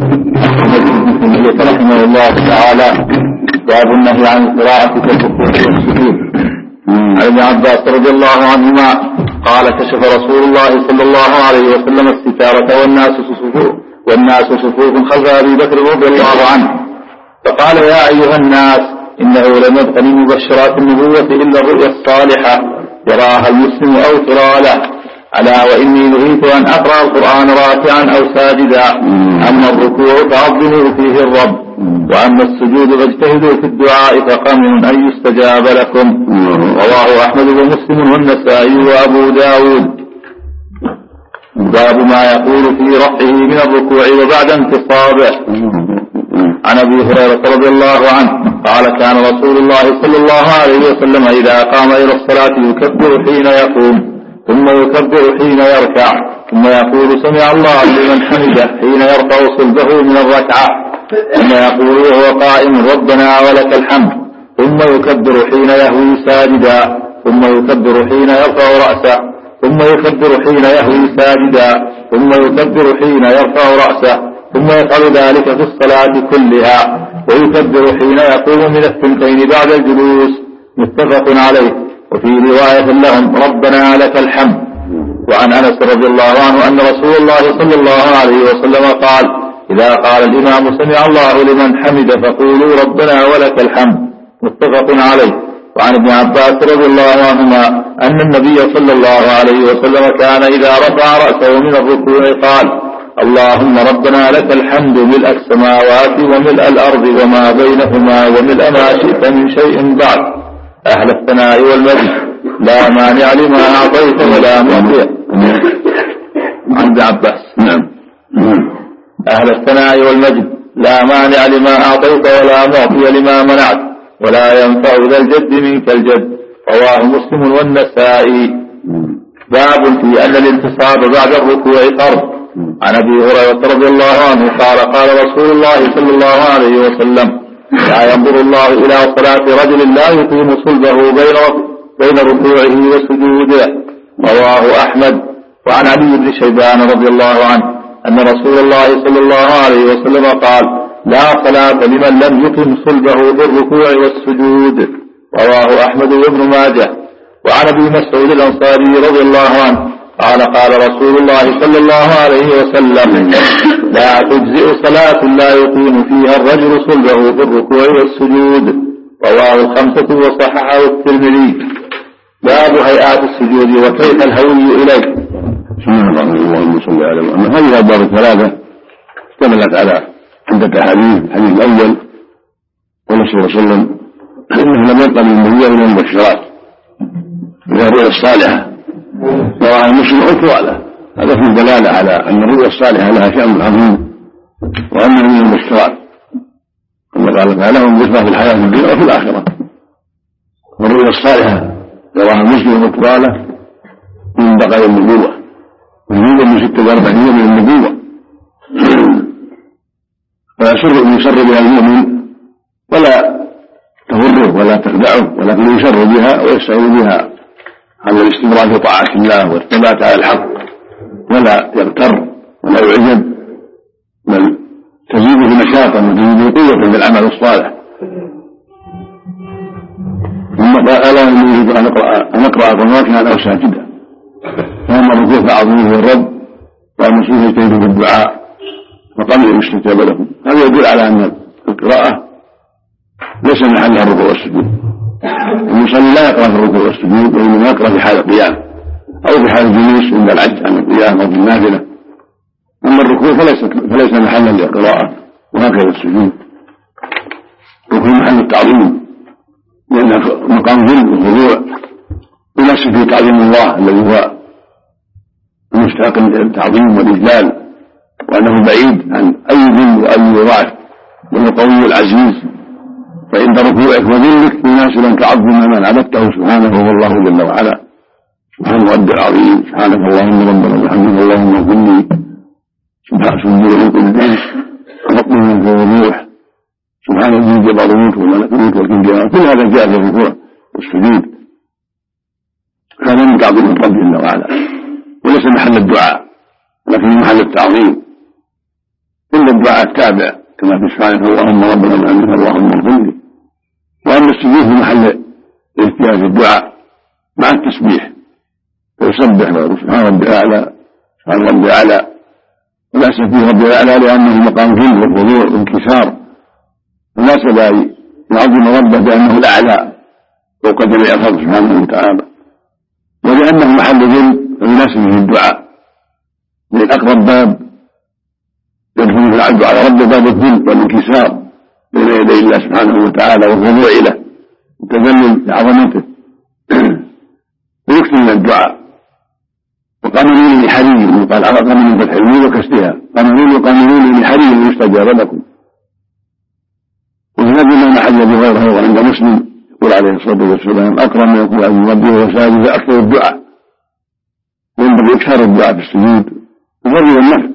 رحمه الله تعالى باب النهي عن القراءة كالركوع والسجود. عن ابن عباس رضي الله عنهما قال كشف رسول الله صلى الله عليه وسلم الستارة والناس صفوف والناس صفوف خلف أبي بكر رضي الله عنه فقال يا أيها الناس إنه لم يبق من مبشرات النبوة إلا الرؤيا الصالحة يراها المسلم أو ترى له ألا وإني نهيت أن أقرأ القرآن راكعا أو ساجدا. أما الركوع فعظموا فيه الرب، وأما السجود فاجتهدوا في الدعاء فقمن أن يستجاب لكم. رواه أحمد ومسلم والنسائي وأبو داود. باب ما يقول في رفعه من الركوع وبعد انتصابه. عن أبي هريرة رضي الله عنه قال كان رسول الله صلى الله عليه وسلم إذا قام إلى الصلاة يكبر حين يقوم، ثم يكبر حين يركع، ثم يقول سمع الله لمن حمده حين يرفع صلبه من الركعة، ثم يقول وهو قائم ربنا ولك الحمد، ثم يكبر حين يهوي ساجدا، ثم يكبر حين يرفع رأسه، ثم يكبر حين يهوي ساجدا، ثم يكبر حين يرفع رأسه، ثم يفعل ذلك في الصلاة كلها، ويكبر حين يقوم من الثنتين بعد الجلوس. متفق عليه. وفي رواية لهم ربنا لك الحمد. وعن أنس رضي الله عنه أن رسول الله صلى الله عليه وسلم قال إذا قال الإمام سمع الله لمن حمد فقولوا ربنا ولك الحمد. متفق عليه. وعن ابن عباس رضي الله عنهما أن النبي صلى الله عليه وسلم كان إذا رفع رأسه من الركوع قال اللهم ربنا لك الحمد ملء السماوات وملء الأرض وما بينهما وملء ما شئت من شيء بعد، أهل الثناء والمجد لا مانع لما أعطيت ولا معطي. عن ابن عباس نعم أهل الثناء والمجد لا مانع لما أعطيت ولا معطي لما منعت، ولا ينفع ذا الجد منك الجد. رواه مسلم والنسائي. باب في أن الانتصاب بعد الركوع فرض. عن أبي هريرة رضي الله عنه قال قال رسول الله صلى الله عليه وسلم لا ينظر الله إلى صلاة رجل لا يقيم صلبه بين بين ركوعه وسجوده. رواه أحمد. وعن علي بن شيبان رضي الله عنه أن رسول الله صلى الله عليه وسلم قال لا صلاة لمن لم يقم صلبه بالركوع والسجود. رواه أحمد وابن ماجه. وعن ابي مسعود الأنصاري رضي الله عنه قال قال رسول الله صلى الله عليه وسلم لا تجزئ صلاة لا يقيم فيها الرجل صلبه بالركوع والسجود. رواه الخمسة وصححه الترمذي. باب هيئات السجود وكيف الهوي إليه. بسم الله اللهم صل على محمد. هذه الأبواب الثلاثة اشتملت على عدة أحاديث. الحديث الأول قال صلى الله عليه وسلم إنه لم يبقى من النبي من المبشرات إذا الرؤيا الصالحة سواء المسلم أو طواله. هذا فيه دلالة على أن الرؤيا الصالحة لها شأن عظيم وأنها من المبشرات، كما قال تعالى لهم بشرى في الحياة الدنيا وفي الآخرة. والرؤيا الصالحة سواء المسلم أو طواله من بقايا النبوة، وجودا من ستة وأربعين من النبوة، فيسر أن يسر بها المؤمن ولا تضره ولا تخدعه، ولكن يسر بها ويستعين بها على الاستمرار في طاعة الله والثبات على الحق، ولا يغتر ولا يعجب، بل تزيده نشاطا وتزيده قوة بالعمل الصالح. ثم قال ألا إني يريد أن أقرأ أن أقرأ القرآن أو ساجدا. فأما الركوع فعظيمه الرب، وأما السجود فاجتهدوا بالدعاء فقمن يستجاب لكم. هذا يدل على أن القراءة ليس محلها الركوع والسجود. المصلي لا يقرأ في الركوع والسجود، وإنما يقرأ في حال القيام أو في حال الجلوس عند العجز عن القيام أو في النافلة. أما الركوع فليس فليس محلا للقراءة، وهكذا السجود. الركوع محل التعظيم لأنه مقام ذل وخضوع يناسب فيه تعظيم الله الذي هو مستحق التعظيم والإجلال، وأنه بعيد عن أي ذل وأي ضعف، وهو القوي العزيز. فعند ركوعك وذلك يناسب أن تعظم من عبدته سبحانه وهو الله جل وعلا، سبحان ربي العظيم، سبحانك اللهم ربنا وبحمدك اللهم اغفر لي، سبحان سبحانه كل ربنا من الروح، سبحان الذي الجبروت والملكوت والكبرياء. كل هذا جاء في الركوع والسجود، هذا من تعظيم الرب جل وعلا، وليس محل الدعاء لكن محل التعظيم. إن الدعاء التابع كما في سبحانه اللهم ربنا وبحمدك اللهم اغفر لي. وأما السجود في محل الاجتهاد في الدعاء مع التسبيح، فيسبح سبحان ربي الأعلى سبحان ربي الأعلى، ولا فيه ربي الأعلى لأنه مقام ذل والخضوع والانكسار، فناسب أن يعظم ربه بأنه الأعلى فوق جميع الخلق سبحانه وتعالى، ولأنه محل ذل فبنفسه الدعاء، من أقرب باب يدخل في العبد على ربه باب الذل والانكسار بين يدي الله سبحانه وتعالى والخضوع له والتذلل لعظمته ويكثر من الدعاء. وقانون لحري يقال على قانون فتح الميم وكسرها قانون وقانون لحري يستجاب لكم. وهنا بما محل بغيره وعند مسلم يقول عليه الصلاة والسلام أكرم من يقول عن ربه وساجد أكثر الدعاء، وينبغي إكثار الدعاء في السجود وفضل النفع.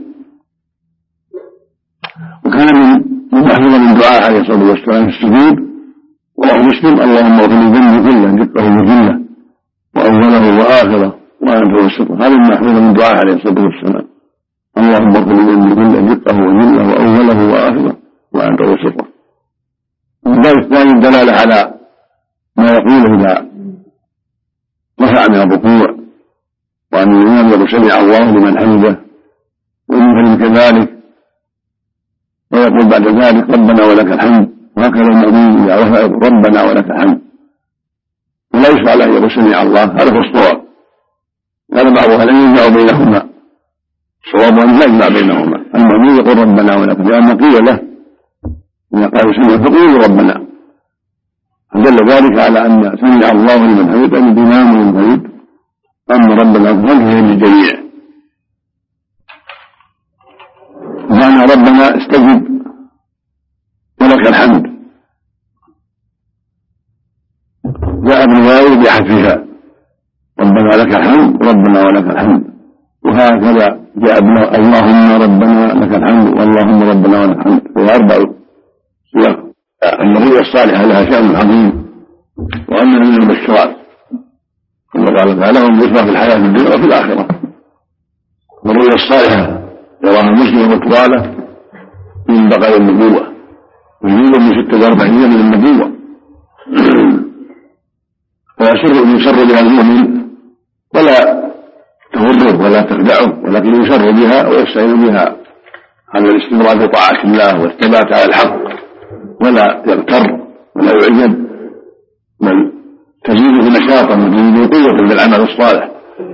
وكان من محفوظ من دعاء عليه الصلاة والسلام في السجود رواه مسلم اللهم اغفر لي ذنبي كله دقه وجله وأوله وآخره وأنت وسطه. هذا محفوظ من دعاء عليه الصلاة والسلام اللهم اغفر لي ذنبي كله دقه وجله وأوله وآخره وأنت وسطه. الباب الثاني الدلالة على ما يقوله إذا رفع من الركوع، وأن الإمام يقول سمع الله لمن حمده وينفذ كذلك ويقول بعد ذلك ربنا ولك الحمد، وهكذا المؤمن إذا رفع ربنا ولك الحمد. ولا يشرع له يقول سمع الله، هذا هو الصواب. قال بعضها لن يجمع بينهما، الصواب أن لا يجمع بينهما، المؤمن يقول ربنا ولك، لأن قيل له إذا قال سمع فقولوا ربنا، فدل ذلك على أن سمع الله لمن حمده أن الإمام لمن حمده، أما ربنا فهي للجميع. معنى ربنا استجب ولك الحمد جاء بالواو بحذفها ربنا لك الحمد ربنا ولك الحمد، وهكذا جاء اللهم ربنا لك الحمد واللهم ربنا ولك الحمد، وهي أربع سياق. النبوة الصالحة لها شأن عظيم وأنها من المبشرات، كما قال تعالى هم بشرى في الحياة الدنيا وفي الآخرة. النبوة الصالحة يراها المسلم وطواله من بقايا النبوة، والنبوة من ستة وأربعين من النبوة، فيسر أن يسر بها المؤمن ولا تغره ولا تخدعه، ولكن يسر بها ويستعين بها على الاستمرار في طاعة الله والثبات على الحق، ولا يغتر ولا يعجب، بل تزيده نشاطا وتزيده قوة بالعمل الصالح.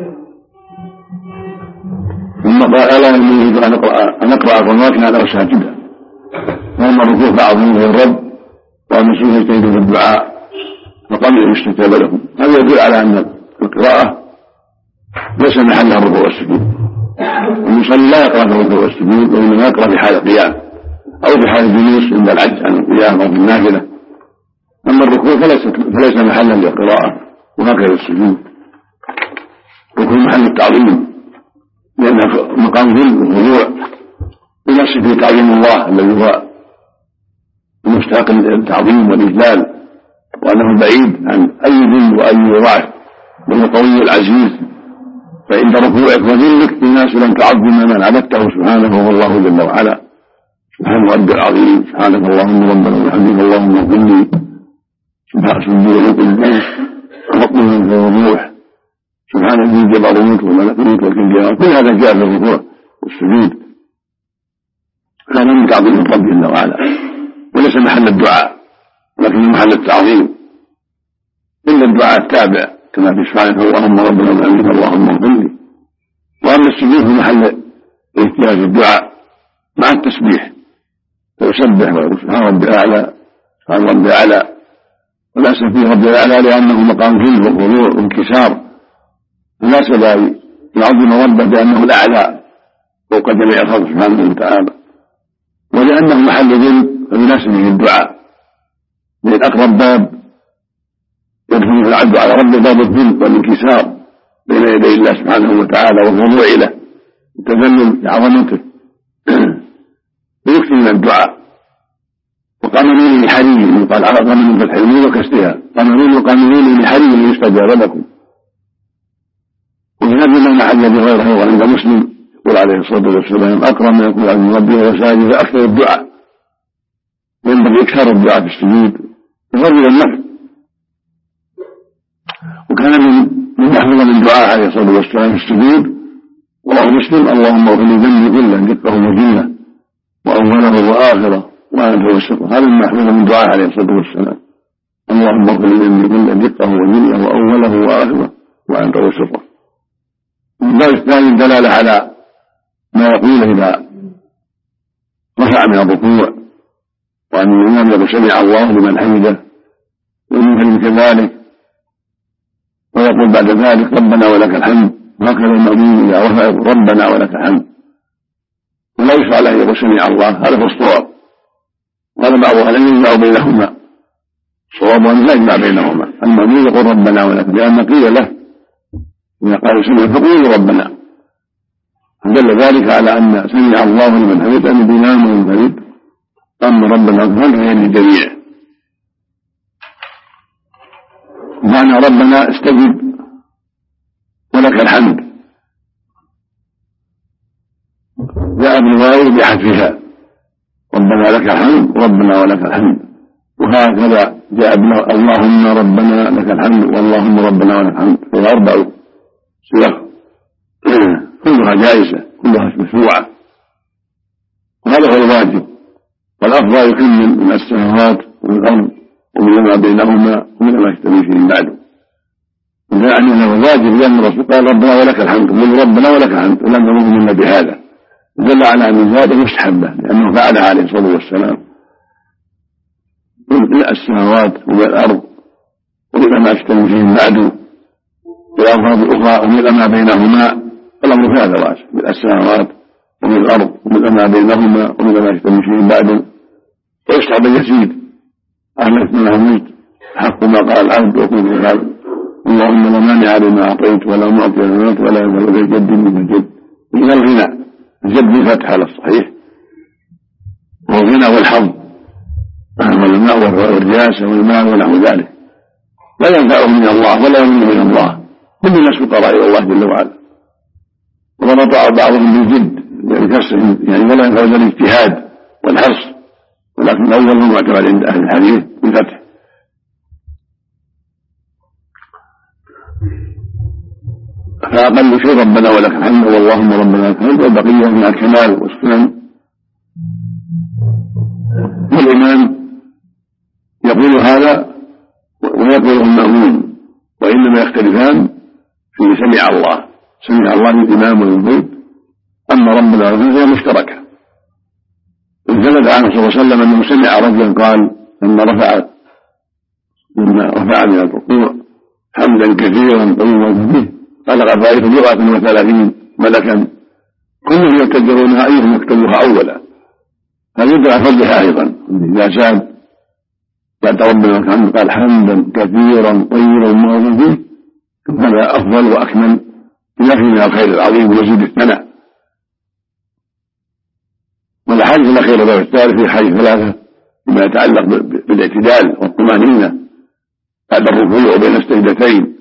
ثم قال ألا إني أريد أن أقرأ قرآن على ساجدا، وأما الركوع فأعظموا الرب والنسوء يجتهدوا في الدعاء فقبل يستجاب لهم. هذا يدل على أن القراءة ليس محلها الركوع والسجود، المصلي لا يقرأ في الركوع والسجود، وإنما يقرأ في حال القيام أو في حال الجلوس عند العجز عن القيام أو في النافلة. أما الركوع فليس فليس محلا للقراءة، وهكذا السجود يكون محل التعظيم، لأنه مقام ذل وخضوع بنفسه في تعظيم الله الذي هو مستحق التعظيم والإجلال، وأنه بعيد عن أي ذل وأي ضعف، وهو قوي العزيز. فعند ركوعك وذلك الناس لم تعظم من عبدته سبحانه وهو الله جل وعلا. سبحان ربي العظيم، سبحانك اللهم ربنا وبحمدك اللهم اغفر لي، سبحان سبحانه كل وقوه وروح، سبحان ذي الجبروت والملكوت والكبرياء، كل هذا جاء في الركوع والسجود، هذا من تعظيم الرب جل وعلا، وليس محل الدعاء ولكن محل التعظيم. إلا الدعاء التابع كما في سبحانه اللهم ربنا وبحمدك اللهم اغفر لي. وأما السجود في محل اجتهاد الدعاء مع التسبيح، فيسبح ويقول سبحان ربي الأعلى سبحان ربي الأعلى، ولا فيه ربي الأعلى لأنه مقام ذل وخضوع وانكسار، مناسب أن يعظم ربه بأنه الأعلى فوق جميع الخلق سبحانه وتعالى، ولأنه محل ذل فبناسبه الدعاء. من أقرب باب يدخل في العبد على ربه باب الذل والانكسار بين يدي الله سبحانه وتعالى والخضوع له والتذلل لعظمته ويكثر من الدعاء. وقانون لحري يقال على قانون فتح الميم وكسرها قانون وقانون لحري يستجاب لكم. وهنا بما محل بغيره وعند مسلم يقول عليه الصلاة والسلام أكرم من يقول عن ربه وساجد فأكثر الدعاء، ينبغي إكثار الدعاء في السجود بفضل النفع. وكان من محفوظ من دعاء عليه الصلاة والسلام في السجود رواه مسلم اللهم اغفر لي ذنبي كله دقه وجله وأوله وآخره وأنت وسطه. هذا المحفوظ من دعاء عليه الصلاة والسلام اللهم اغفر لي ذنبي كله دقه وجله وأوله وآخره وأنت وسطه. الباب الثاني دلالة على ما يقول إذا رفع من الركوع، وأن الإمام يقول سمع الله لمن حمده وينفرد كذلك، ويقول بعد ذلك ربنا ولك الحمد، وهكذا المأموم إذا رفع ربنا ولك الحمد، ولا يشرع له يقول سمع الله، هذا هو الصواب. وهذا بعض أهل العلم يجمع بينهما، الصواب أن لا يجمع بينهما، المأموم يقول ربنا ولك، لأن قيل له إذا قال سمع فقولوا ربنا، فدل ذلك على أن سمع الله لمن حمده أن الإمام منفرد، أما ربنا ولك فهي للجميع. معنى ربنا استجب ولك الحمد جاء بالواو بحذفها، ربنا لك الحمد ربنا ولك الحمد، وهكذا جاء اللهم ربنا لك الحمد واللهم ربنا ولك الحمد، فهي أربع صيغ كلها جائزة كلها مشروعة، وهذا هو الواجب. والأفضل يكمل من السماوات والأرض ومن ما بينهما ومن ما يشتري فيه بعده، يعني أنه واجب، لأن الرسول قال ربنا ولك الحمد، قل ربنا ولك الحمد، ولم نؤمن منا بهذا، دل على أن زاد مستحبة لأنه فعلها عليه الصلاة والسلام من السماوات ومن الأرض ومن ما يشتري فيه بعده والأرض الأخرى ومن ما بينهما، الأمر في هذا واسع، من السماوات ومن الأرض ومن ما بينهما ومن ما يشتري فيه بعده، ويستحب أن يزيد أهلك من الحمد حق ما قال العبد وكل قال اللهم لا مانع لما أعطيت ولا معطي لما أعطيت ولا ينفع ذا الجد من الجد، من الغنى الجد بالفتح على الصحيح، والغنى والحظ والماء والرياسة والمال ونحو ذلك لا ينفعه من الله ولا يمن من الله، كل الناس فقراء إلى الله جل وعلا، ورفع بعضهم بالجد يعني ولا ينفع ذا الاجتهاد والحرص، ولكن الأول هو معتبر عند أهل الحديث بالفتح. فأقل شيء ربنا ولك الحمد واللهم ربنا لك الحمد، والبقية من الكمال والسنن. والإمام يقول هذا ويقول المأمون، وإنما يختلفان في سمع الله، سمع الله للإمام والمنفرد، أما ربنا لك الحمد هي مشتركة. ثبت عنه صلى الله عليه وسلم أنه سمع رجلا قال لما رفع لما رفع من الركوع حمدا كثيرا طيبا به قال قد رأيت بضعة وثلاثين ملكا كلهم يبتدرونها أيهم يكتبوها أولا، هذا يدعى فضلها أيضا إذا زاد بعد ربنا الحمد قال حمدا كثيرا طيبا مباركا فيه، هذا أفضل وأكمل يكفي من الخير العظيم ويزيد الثناء. والحديث الأخير باب الثالث في حديث ثلاثة بما يتعلق بالاعتدال والطمأنينة بعد الركوع بين السجدتين،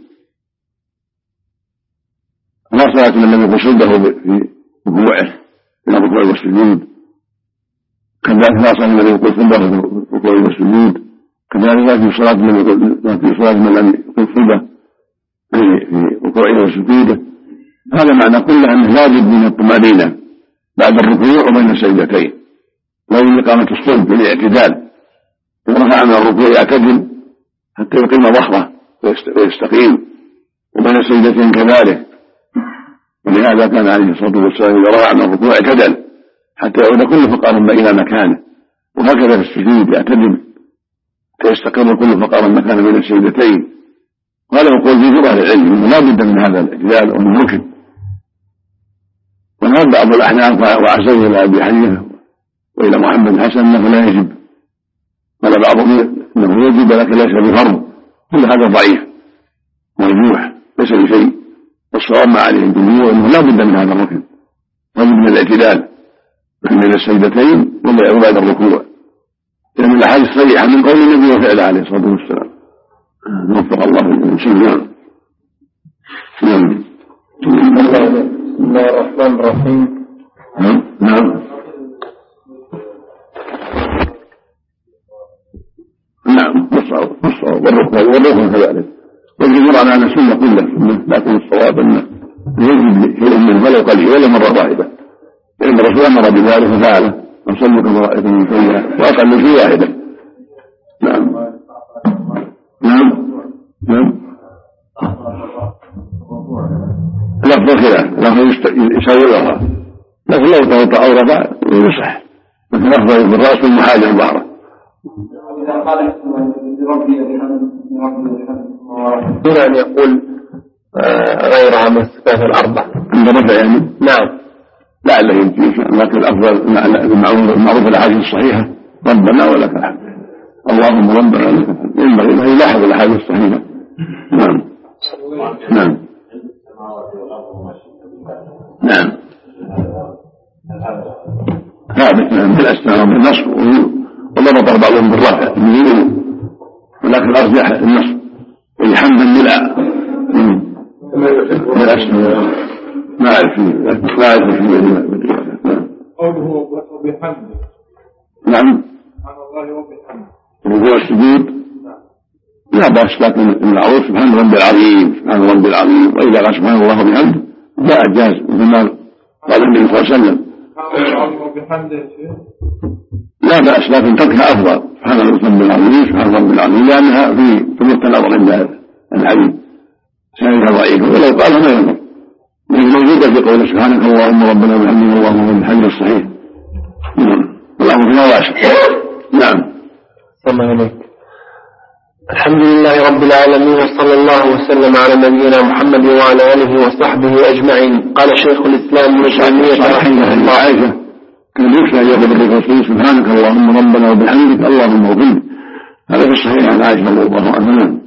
لا صلاة من لم يقل صلبه في ركوعه بين الركوع والسجود، كذلك لا صلاة من لم يقل صلبه في الركوع والسجود، كذلك لا في صلاة من في صلاة من لم يقل صلبه في ركوعه وسجوده. هذا معنى كله أنه لابد من الطمأنينة بعد الركوع وبين السجدتين، لو إقامة الصلب بالاعتدال، ورفع من الركوع يعتدل حتى يقيم ظهره ويستقيم، وبين السجدتين كذلك، ولهذا كان عليه الصلاة والسلام إذا رفع من الركوع اعتدل حتى يعود كل فقار إلى مكانه، وهكذا في السجود يعتدل حتى يستقر كل فقار مكانه بين السجدتين. وهذا يقول في أهل العلم لا بد من هذا الاعتدال ومن ركن. ونهى بعض الأحناف وعزوه إلى أبي حنيفة وإلى محمد الحسن أنه لا يجب، قال بعضهم أنه يجب لكن ليس بفرض، كل هذا ضعيف مرجوح ليس بشيء، والصواب ما عليه الجمهور أنه لا بد من هذا الركن، لا بد من الاعتدال بين السجدتين ولا بعد الركوع، لأن الأحاديث صريحة من قول النبي وفعله عليه الصلاة والسلام. وفق الله الجميع. نعم. بسم الله الرحمن الرحيم. نعم نعم نصعب نصعب والركوع والركوع كذلك، والجمهور على أن السنة كلها، لكن الصواب أنه يجب شيء من ولو قليل ولا مرة واحدة، لأن الرسول أمر بذلك ففعله، وصلوا كما رأيتم من شيئا وأقل شيء واحدة. نعم نعم نعم الأفضل خلاف الله يسويها، لكن لو توضأ أو رفع يصح، لكن أفضل بالرأس والمحاجة ظهره. إذا قال ربي بحمد ربي بحمد دون أن يقول غيرها من الصفات الأربع عند رفع يعني؟ نعم. لعله يمكن، لكن الأفضل المعروف الأحاديث الصحيحة ربنا ولك الحمد، اللهم ربنا ولك الحمد، ينبغي أن يلاحظ الأحاديث الصحيحة. نعم نعم نعم ثابت من الأسماء بالنصب، وضرب بعضهم بالرافع ولكن أرجح النصب والحمد لله من الأسماء ما أعرف فيه ما أعرف فيه قوله وبحمده. نعم سبحان الله وبحمده وهو السجود لا بأس، لكن المعروف سبحان ربي العظيم سبحان ربي العظيم، وإذا قال سبحان الله وبحمده جاء جاز مثل ما قال النبي صلى الله عليه وسلم لا بأس، لكن تركها أفضل سبحان ربي العظيم سبحان ربي العظيم، لأنها في ثبوت النظر عند الحديث سنة ضعيفة، ولو قالها ما ينظر موجودة في قول سبحانك اللهم ربنا وبحمدك اللهم وبحمدك الصحيح. نعم والأمر فيما واسع. نعم. صلى عليك. الحمد لله رب العالمين، وصلى الله وسلم على نبينا محمد وعلى آله وصحبه أجمعين. قال شيخ الإسلام ابن تيمية رحمه الله عائشة كان يكفى أن يقول بالرسول سبحانك اللهم ربنا وبحمدك اللهم اغفر لي، هذا في الصحيح عن عائشة رضي الله عنها.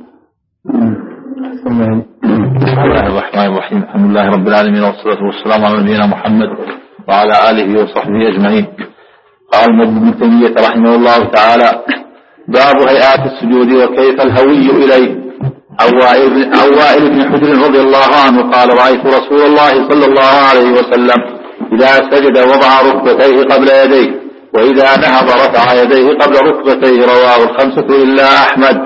بسم الله الرحمن الرحيم، الحمد لله رب العالمين، والصلاة والسلام على نبينا محمد وعلى آله وصحبه أجمعين. قال ابن تيمية رحمه الله تعالى: باب هيئات السجود وكيف الهوي إليه. عن وائل بن حجر رضي الله عنه قال: رأيت رسول الله صلى الله عليه وسلم إذا سجد وضع ركبتيه قبل يديه، وإذا نهض رفع يديه قبل ركبتيه. رواه الخمسة إلا أحمد.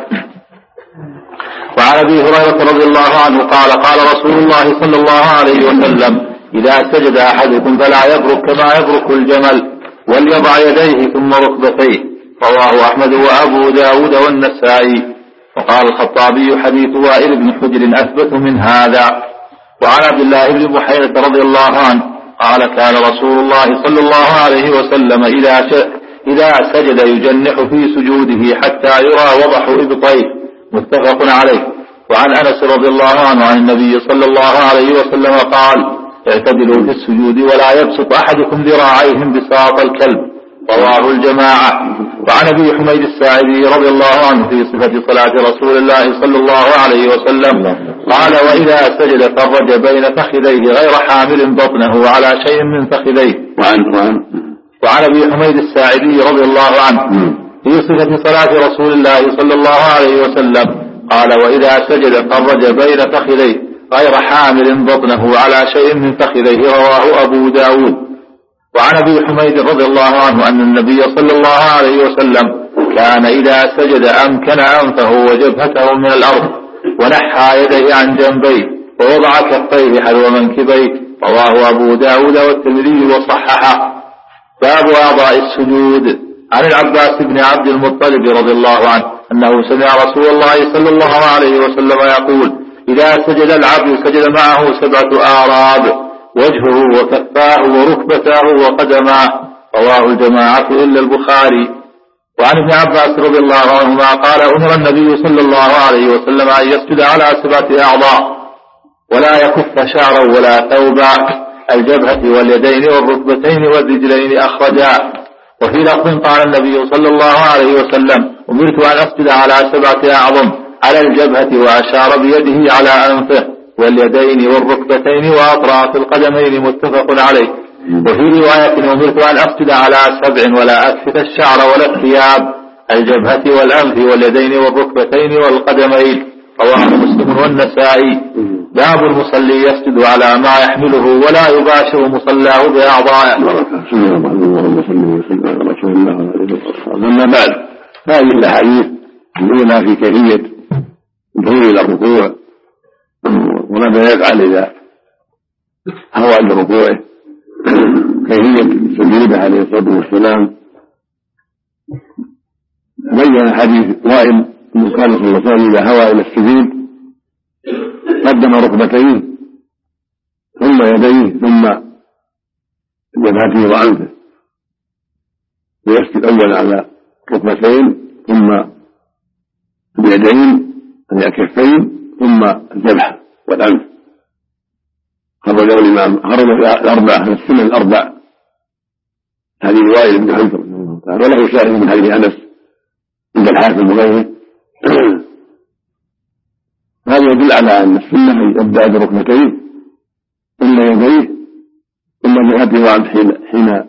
وعن أبي هريرة رضي الله عنه قال: قال رسول الله صلى الله عليه وسلم: إذا سجد أحدكم فلا يبرك كما يبرك الجمل، وليضع يديه ثم ركبتيه. رواه أحمد وأبو داود والنسائي. وقال الخطابي: حديث وائل بن حجر أثبت من هذا. وعن عبد الله بن بحيرة رضي الله عنه قال: كان رسول الله صلى الله عليه وسلم إذا, إذا سجد يجنح في سجوده حتى يرى وضح إبطيه. متفق عليه. وعن أنس رضي الله عنه عن النبي صلى الله عليه وسلم قال: اعتدلوا في السجود ولا يبسط أحدكم ذراعيهم بساط الكلب. رواه الجماعة. وعن أبي حميد الساعدي رضي الله عنه في صفة صلاة رسول الله صلى الله عليه وسلم قال: وإذا سجد فرج بين فخذيه غير حامل بطنه على شيء من فخذيه. وعن أبي حميد الساعدي رضي الله عنه في صفة صلاة رسول الله صلى الله عليه وسلم قال: وإذا سجد فرج بين فخذيه غير حامل بطنه على شيء من فخذيه. رواه أبو داود. وعن أبي حميد رضي الله عنه أن النبي صلى الله عليه وسلم كان إذا سجد أمكن أنفه وجبهته من الأرض، ونحى يديه عن جنبيه، ووضع كفيه حذو منكبيه. رواه أبو داود والترمذي وصححه. باب أعضاء السجود. عن العباس بن عبد المطلب رضي الله عنه أنه سمع رسول الله صلى الله عليه وسلم يقول: إذا سجد العبد سجد معه سبعة أعراب، وجهه وكفاه وركبتاه وقدماه. رواه الجماعة إلا البخاري. وعن ابن عباس رضي الله عنهما قال: أمر النبي صلى الله عليه وسلم أن يسجد على سبعة أعضاء، ولا يكف شعرا ولا ثوبا، الجبهة واليدين والركبتين والرجلين. أخرجا. وفي لفظ قال النبي صلى الله عليه وسلم: أمرت أن أسجد على سبعة أعظم، على الجبهة، وأشار بيده على أنفه واليدين والركبتين وأطراف القدمين. متفق عليه. وفي رواية: أمرت أن أسجد على سبع ولا أكفت الشعر ولا الثياب، الجبهة والأنف واليدين والركبتين والقدمين. رواه مسلم والنسائي. باب المصلي يسجد على ما يحمله ولا يباشر مصلاه بأعضائه. أما بعد، هذه الأحاديث الأولى في كيفية الدخول إلى الركوع وماذا يفعل إذا هوى لركوعه، كيفية سجوده عليه الصلاة والسلام. بين حديث وائل أنه كان صلى الله عليه وسلم إذا هوى إلى السجود قدم ركبتيه ثم يديه ثم جبهته وأنفه، ويسجد أولا على الركبتين ثم اليدين على الكفين ثم الجبهة والأنف. خرجه الإمام خرج الأربعة السنن الأربع هذه رواية ابن حجر رحمه الله تعالى، وله شاهد من حديث أنس عند الحاكم وغيره. هذا يدل على أن السنة يبدأ بركبتيه ثم يديه ثم جهته وأنف حين حين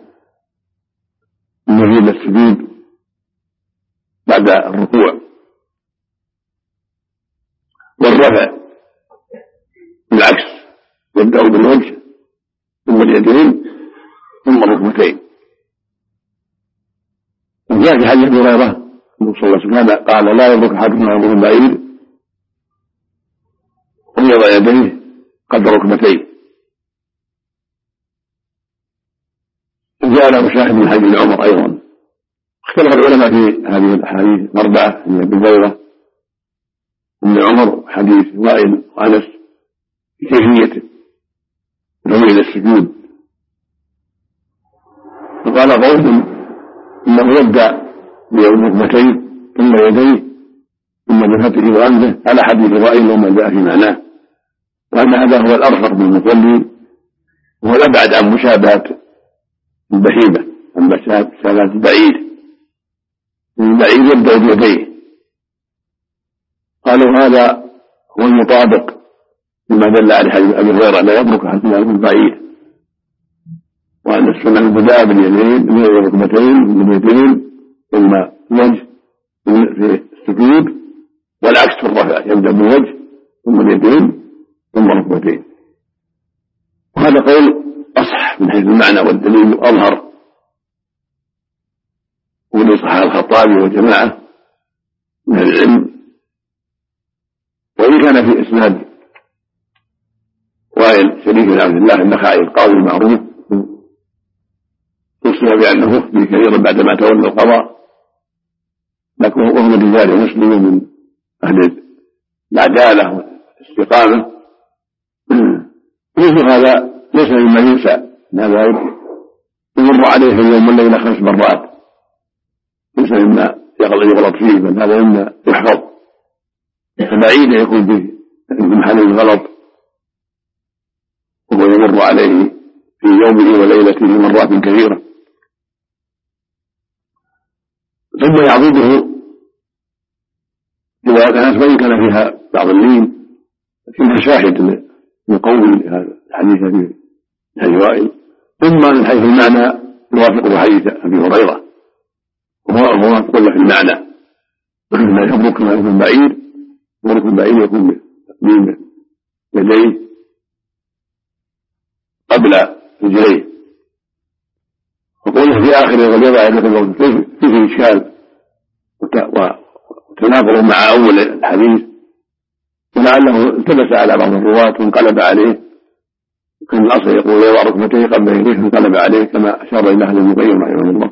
يميل السجود بعد الركوع، والرفع بالعكس يبدأ بالوجه ثم اليدين ثم الركبتين. وجاء في حديث هريرة النبي صلى الله عليه وسلم قال: لا يبرك أحدكم على ظهر بعير ويضع يديه قدر ركبتيه. وجاء له شاهد من حديث عمر أيضا. اختلف العلماء في هذه الأحاديث الأربعة من أبي هريرة وابن عمر حديث وائل وأنس في كيفيته إلى السجود. فقال قوم إنه يبدأ بركبتيه ثم يديه ثم جبهته وأنفه على حديث وائل وما جاء في معناه، وأن هذا هو الأرفق بالمصلي وهو الأبعد عن مشابهة البهيمة، عن مشابهة البعيد. البعيد يبدأ بيديه. قالوا هذا هو المطابق لما دل عليه حديث أبي هريرة: لا يبرك حتى يكون بعيد، وأن السنة البداء باليدين من الركبتين من اليدين ثم الوجه في السجود، والعكس في الرفع يبدأ بالوجه ثم اليدين ثم الركبتين. وهذا قول أصح من حيث المعنى والدليل أظهر، ومن صحيح الخطابي وجماعة من العلم. وإن كان في إسناد وائل شريك بن عبد الله النخعي القاضي المعروف توصي بأنه يخفي كثيرا بعدما تولى القضاء، لكن وهو رجال مسلم من أهل العدالة والاستقامة. مثل هذا ليس مما ينسى، هذا يمر عليه في اليوم والليلة خمس مرات، ليس مما يغلط فيه، بل هذا مما يحفظ، فبعيد يكون به محل الغلط، وهو يمر عليه في يومه وليلته مرات كثيرة. ثم يعضده إذا كانت وإن كان فيها بعض اللين لكنها شاهد من قول هذا الحديث في حديث وائل. ثم من حيث المعنى يوافق حديث أبي هريرة، وهو موافق له في المعنى: لا يبرك ما يكون بعيد، يبرك البعيد يكون بين يديه قبل رجليه. وقوله في آخره وليضع يده كيف فيه إشكال وتناقض مع أول الحديث، ولعله التبس على بعض الرواة وانقلب عليه، كان الأصل يقول يضع ركبتيه قبل يديه انقلب عليه، كما أشار إلى أهل المقيم رحمه الله.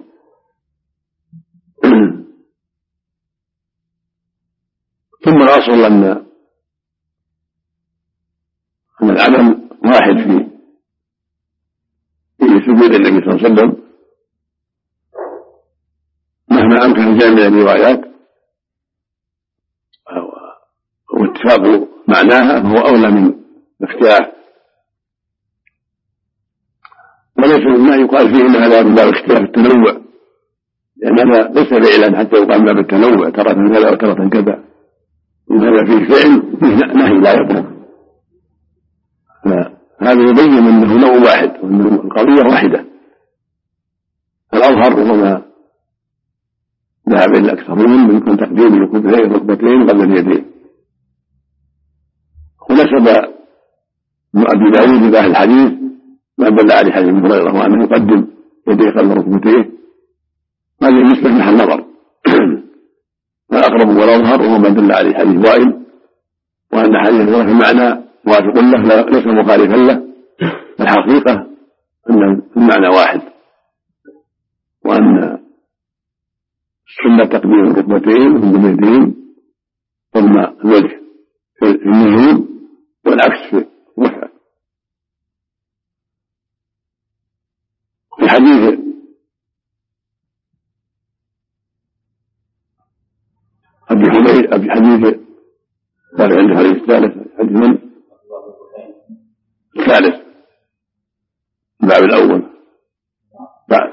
ثم الأصل أن أن العمل واحد في في سجود النبي صلى الله عليه وسلم، مهما أمكن جامع الروايات واتفاق معناها فهو أولى من الاختلاف. وليس ما يقال فيه إن هذا من باب اختلاف التنوع، لأن هذا ليس فعلا حتى يقال من باب التنوع، ترى كذا وترى كذا، إن هذا فيه فعل فيه نهي لا يبرك. هذا يبين أنه نوع واحد وأنه القضية واحدة. الأظهر وما ذهب إلى الأكثرون من يكون تقديم الكفين الركبتين قبل اليدين. ونسب أبي داود إلى أهل الحديث ما دل عليه حديث ابن هريرة وأنه يقدم يديه قبل ركبتيه. هذه نسبة محل النظر. فالأقرب والأظهر وهو ما دل عليه حديث وائل، وأن حديث هريرة في المعنى موافق له ليس مخالفا له. الحقيقة أن المعنى واحد، وأن السنة تقديم الركبتين ثم اليدين ثم الوجه في النزول، والعكس في الرفع. في حديث قال عنده حديث الثالث حديث من الثالث الباب الأول بعد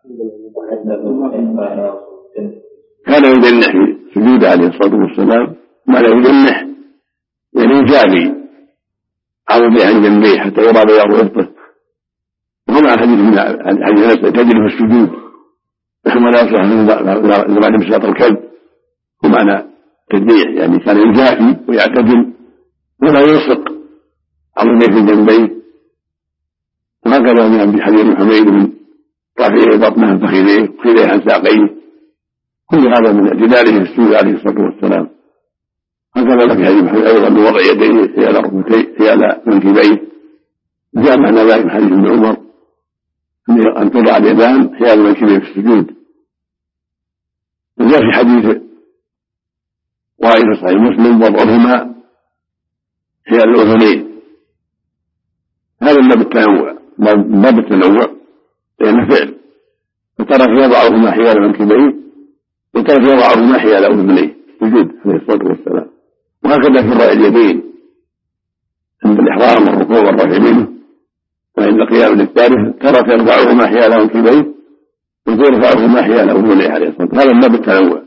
كان يدنح في سجوده عليه الصلاة والسلام ما لا يدنح يعني يجابي عوضي عن جنبيه حتى يرى بياض ربطه وهو عن حديث من حديث نفسه تجري في السجود نحن لا يصلح إذا بعد مساط الكلب ومعنى تدليح يعني كان يجافي ويعتدل ولا يلصق عوضي في جنبيه وهكذا من حديث حميد من رافعه بطنه فخذيه وخذيه عن ساقيه كل هذا من اعتداله في السجود عليه الصلاة والسلام. هكذا في حديث محمد أيضا بوضع يديه حيال ركبتيه حيال منكبيه جاء معنى ذلك من حديث ابن عمر أن تضع اليدان حيال منكبيه في السجود. وجاء في حديث وائل صحيح مسلم وضعهما حيال الأذنين. هذا ما بالتنوع ما بالتنوع لأنه فعل فترك يضعهما حيال منكبيه وترك يضعهما حيال أذنيه سجود عليه الصلاة والسلام. وهكذا في رفع اليدين عند الإحرام والركوع والرفع منه وعند قيام الثالث ترك يرفعهما حيال منكبيه وترفعهما حيال أذنيه عليه الصلاة والسلام. هذا ما بالتنوع.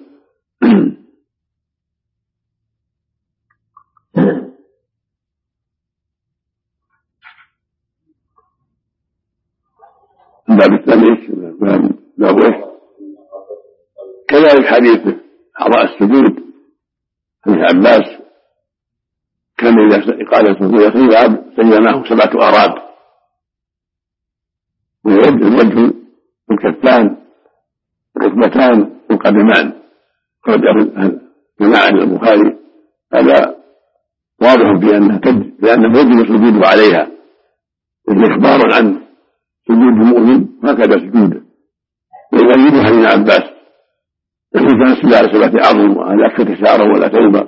الباب الثاني باب ايه كذلك حديث أعضاء السجود حديث عباس كان إذا قال السجود يقول سجد معه سبعة أراد ويعد الوجه والكفان والركبتان والقدمان قال جماعة البخاري هذا واضح بأنه لأنه يجب السجود عليها إخبار عن سجود المؤمن هكذا سجوده ويؤيده حديث عباس كان سجد على سبعة أعظم وعلى أكثر شعرا ولا توبة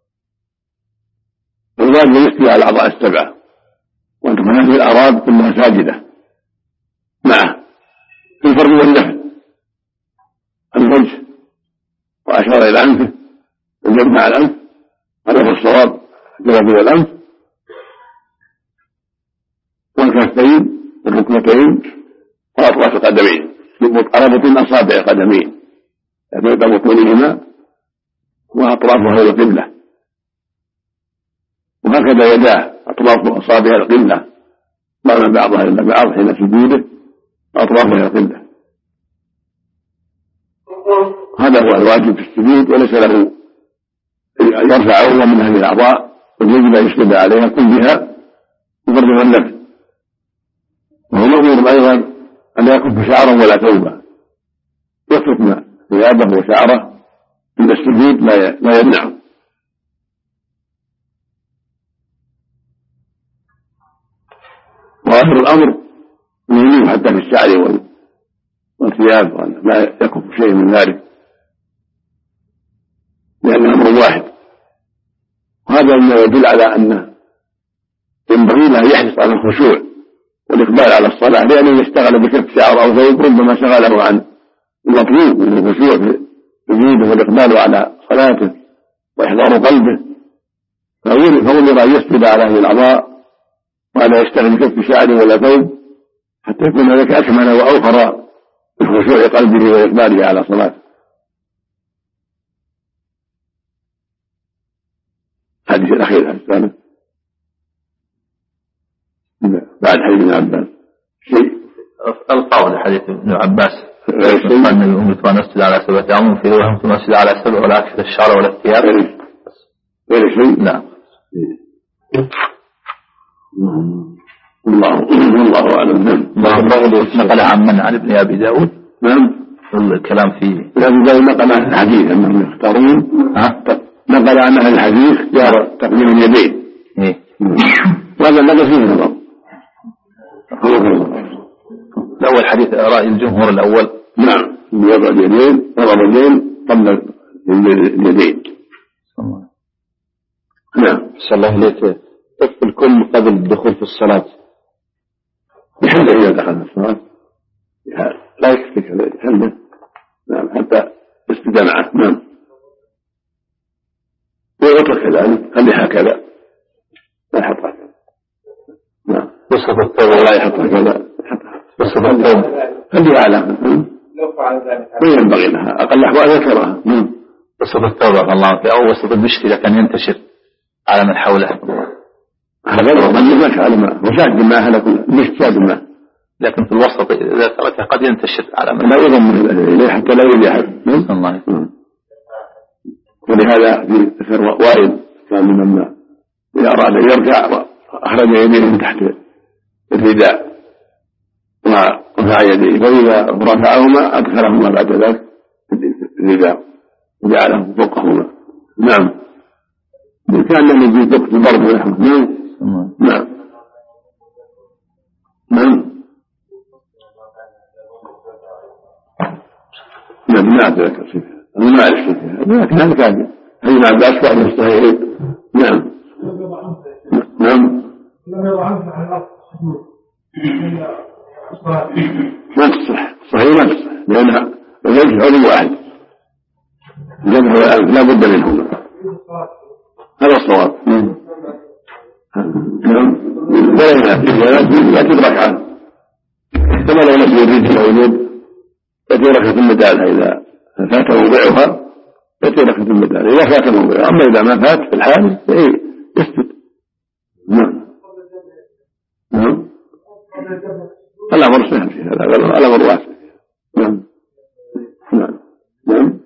والواجب يسجد على الأعضاء السبعة وأن تكون هذه الأعراض كلها ساجدة معه في الفرد والنفل الوجه وأشار إلى أنفه واليد مع الأنف هذا هو الصواب الجبهة والأنف والكفين والركبتين وأطراف القدمين على بطون أصابع القدمين يبدأ بطونهما وأطرافها إلى القبلة وهكذا يداه أطراف أصابع القبلة ما بعضها إلا بعض حين سجوده أطرافها إلى القبلة. هذا هو الواجب في السجود وليس له يرفع عضوا من هذه الأعضاء ويجب أن يسجد عليها كلها بفرض والنفل. وهو مأمور أيضا أن يكف شعرا ولا توبة يترك ثيابه وشعره من السجود لا يمنعه. وآخر الأمر يمينه حتى في الشعر والثياب لا يكف شيء من ذلك لأنه أمر واحد. وهذا مما يدل على أنه ينبغي له يحرص على الخشوع والإقبال على الصلاة لأنه يشتغل بكف شعر أو ثوب ربما شغله عن المطلوب من الخشوع في سجوده والإقبال على صلاته وإحضار قلبه فأمر أن يسجد على هذه الأعضاء ولا يشتغل بكف شعر ولا ثوب حتى يكون ذلك أكمل وأوفر بخشوع قلبه وإقباله على صلاته. الحديث الأخير الثالث بعد حديث ابن عباس شيء القول حديث ابن عباس قال النبي أمرت أن أسجد على سبعة أعظم في رواية ثم أسجد على سبع ولا أكثر الشعر ولا الثياب غير شيء. نعم. الله الله أعلم. نقل عن من عن ابن أبي داود. نعم. الكلام فيه ابن داود نقل عن الحديث أنهم يختارون نقل عن أهل الحديث اختيار تقديم اليدين. إيه. وهذا النقل فيه نظر. الأول حديث رأي الجمهور الأول. نعم. يضع اليدين وضع اليدين قبل اليدين. نعم. صلى الله عليه كف الكل قبل الدخول في الصلاة يحل إذا دخل في الصلاة لا يكفيك يحل. نعم حتى استدمعه. نعم. واترك كذلك خليها هكذا لا يحطها كذا. نعم وسط الثوب لا يحطها كذا وسط الثوب خليها على لو فعل ذلك ما ينبغي لها أقل أحوال ذكرها. وسط الثوب الله أو وسط المشت إذا كان ينتشر على من حوله هذا من ماشي على ما وشاد الماء هذا كله مش شاد الماء، لكن في الوسط إذا تركه قد ينتشر على من لا يضم إليه حتى لا يؤذي أحد. الله. ولهذا في ذكر وائل كان من الماء إذا أراد أن يرجع أخرج يديه من تحت الرداء ورفع يديه، فإذا رفعهما أدخلهما بعد ذلك الرداء وجعله فوقهما. نعم كان له يجوز وقت البرد ونحوه. نعم نعم نعم نعم ما أدرك صفة أنا ما أعرف صفة لكن هذا كان ابن عباس بعد الصحيحين. نعم نعم لم يضع عنه عن الأرض ما تصح صحيح ما تصح لأنها ليس علم واحد لا بد منهما هذا الصواب. نعم ولا ينافي لا تدرك عنه كما لو نسي الرجل أو اليد فترك في المدالة إذا فات موضعها فترك في المدالة إذا فات موضعها، أما إذا ما فات في الحال يسجد. نعم نعم الأمر سهل في هذا الأمر واسع. نعم نعم نعم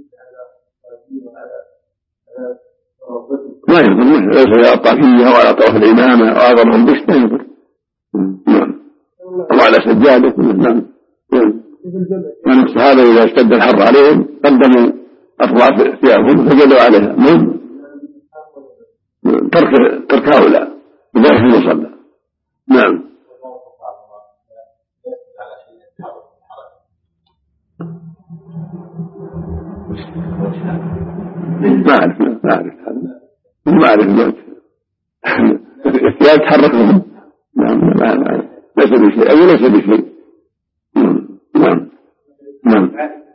ما يضر ليس يقطع فيها وعلى طرف الإمامة وأعظمهم بش ما يضر. نعم وعلى سجادة. نعم كان الصحابة إذا اشتد الحر عليهم قدموا أطراف ثيابهم فجلوا عليها. نعم ترك ترك هؤلاء بذلك المصلى. نعم ما أعرف ما أعرف هذا ما أعرف الوقت الثياب تحركهم. نعم ما ليس بشيء أو ليس بشيء. نعم نعم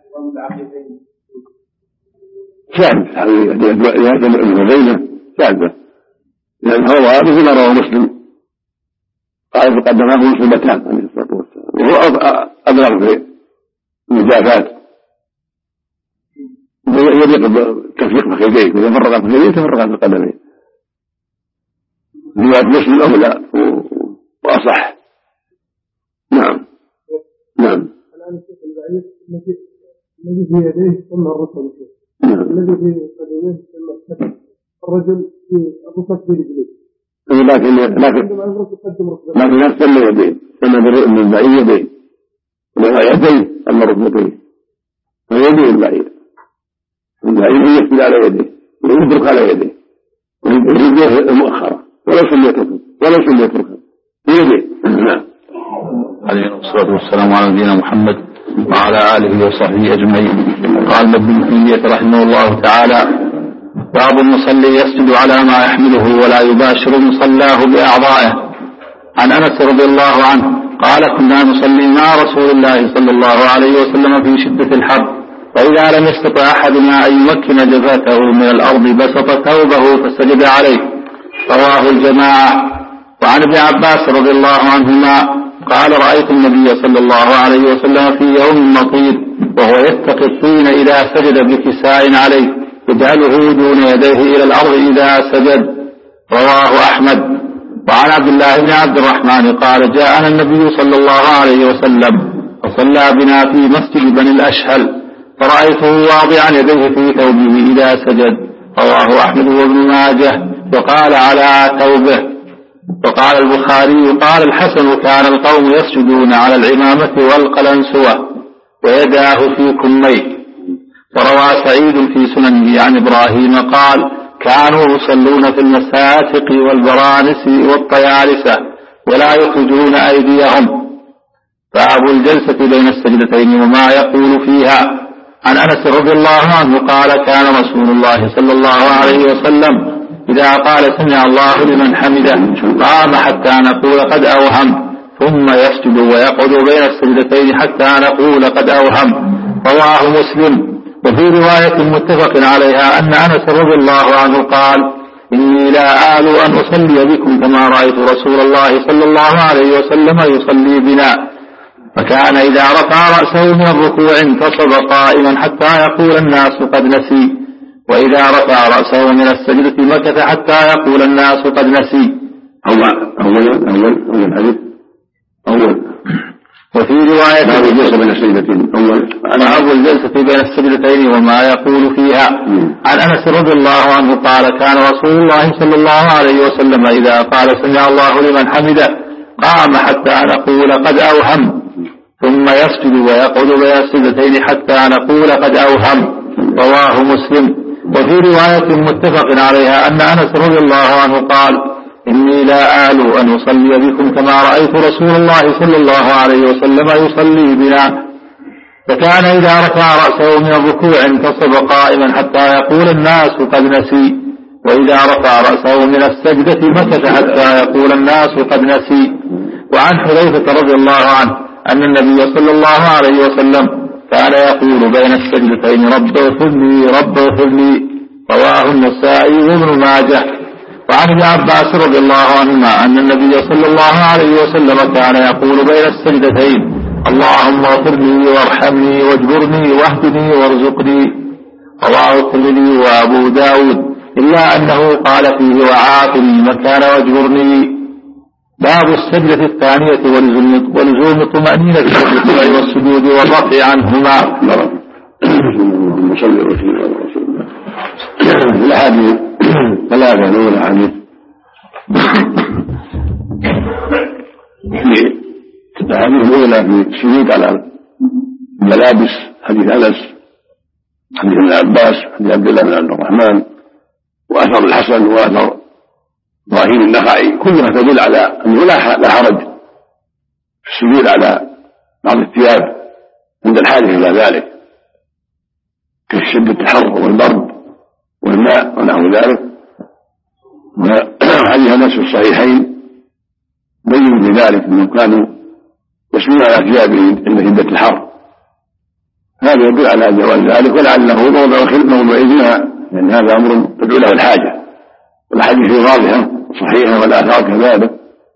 شاذ هذا الغيبة شاذة لأن هو مثل رواه مسلم قال فقدماه مسلمتان عليه الصلاة والسلام وهو أبلغ في المجافات يجب تفريق فخذيه إذا فرق فخذيه تفرق في القدمين. رواية مسلم أولى وأصح. نعم نعم الآن الشيخ البعيد الذي في يديه ثم الرسل الذي في قدميه ثم الكتف الرجل في الرسل في رجليه لكن لكن لكن لا تسمى يديه سمى البعيد يديه ولا يديه أما ركبتيه فيديه البعيد البعيد يسجد على يديه ويدرك على يديه ورجليه المؤخرة ولا سميت ولا سميت ركب يديه. نعم عليه الصلاة والسلام على نبينا محمد وعلى آله وصحبه أجمعين. قال ابن تيمية رحمه الله تعالى باب المصلي يسجد على ما يحمله ولا يباشر مصلاه بأعضائه. عن أنس رضي الله عنه قال كنا نصلي مع رسول الله صلى الله عليه وسلم في شدة الحر فإذا لم يستطع أحدنا أن يمكن جبهته من الأرض بسط ثوبه فسجد عليه. رواه الجماعة. وعن ابن عباس رضي الله عنهما قال رأيت النبي صلى الله عليه وسلم في يوم مطير وهو يتقي الطين إذا سجد بكساء عليه يجعله دون يديه إلى الأرض إذا سجد. رواه أحمد. وعن عبد الله بن عبد الرحمن قال جاءنا النبي صلى الله عليه وسلم فصلى بنا في مسجد بني الأشهل فرأيته واضعا يديه في ثوبه إذا سجد. رواه أحمد وابن ماجه وقال على ثوبه. وقال البخاري قال الحسن كان القوم يسجدون على العمامة والقلنسوة ويداه في كميه. وروى سعيد في سننه عن إبراهيم قال كانوا يصلون في المساتق والبرانس والطيالسة ولا يخرجون أيديهم. باب الجلسة بين السجدتين وما يقول فيها. عن أنس رضي الله عنه قال كان رسول الله صلى الله عليه وسلم إذا قال سمع الله لمن حمده قام حتى نقول قد أوهم ثم يسجد ويقعد بين السجدتين حتى نقول قد أوهم. رواه مسلم. وفي رواية متفق عليها أن أنس رضي الله عنه قال إني لا آل أن أصلي بكم كما رأيت رسول الله صلى الله عليه وسلم يصلي بنا، فكان إذا رفع رأسه من الركوع انتصب قائما حتى يقول الناس قد نسي، وإذا رفع رأسه من السجدة مكث حتى يقول الناس قد نسي. أول أول أول أول حديث أول. وفي رواية باب الجلسة بين السجدتين أول باب الجلسة بين السجدتين وما يقول فيها. عن أنس رضي الله عنه قال كان رسول الله صلى الله عليه وسلم إذا قال سمع الله لمن حمده قام حتى نقول قد أوهم، ثم يسجد ويقعد بين السجدتين حتى نقول قد أوهم. رواه مسلم. وفي رواية متفق عليها أن أنس رضي الله عنه قال إني لا آل أن أصلي بكم كما رأيت رسول الله صلى الله عليه وسلم يصلي بنا، فكان إذا رفع رأسه من الركوع انتصب قائما حتى يقول الناس قد نسي، وإذا رفع رأسه من السجدة مكث حتى يقول الناس قد نسي. وعن حذيفة رضي الله عنه أن النبي صلى الله عليه وسلم كان يقول بين السجدتين رب اغفر لي رب اغفر لي. رواه النسائي وابن ماجه. وعن ابن عباس رضي الله عنهما أن النبي صلى الله عليه وسلم كان يقول بين السجدتين اللهم اغفر لي وارحمني واجبرني واهدني وارزقني. رواه الترمذي وأبو داود إلا أنه قال فيه وعافني مكان واجبرني. باب السجدة الثانية ولزوم الطمأنينة في الركوع والسجود والرفع عنهما. اللهم صل وسلم على رسول الله. الأحاديث ثلاثة الأولى حديث الأحاديث الأولى في السجود على الملابس حديث أنس، حديث ابن عباس، حديث عبد الله بن عبد الرحمن، وأثر الحسن وأثر إبراهيم النخعي، كلها تدل على أنه لا حرج في السجود على بعض الثياب عند الحاجة إلى ذلك كشدة الحر والبرد والماء ونحو ذلك. وحديث أنس في الصحيحين بين في ذلك أنهم كانوا يسجدون على ثيابهم عند شدة الحر، هذا يدل على جواز ذلك ولعله موضع إذنها، لأن هذا أمر تدعو له الحاجة، والحديث واضحة صحيحة والآثار كذلك.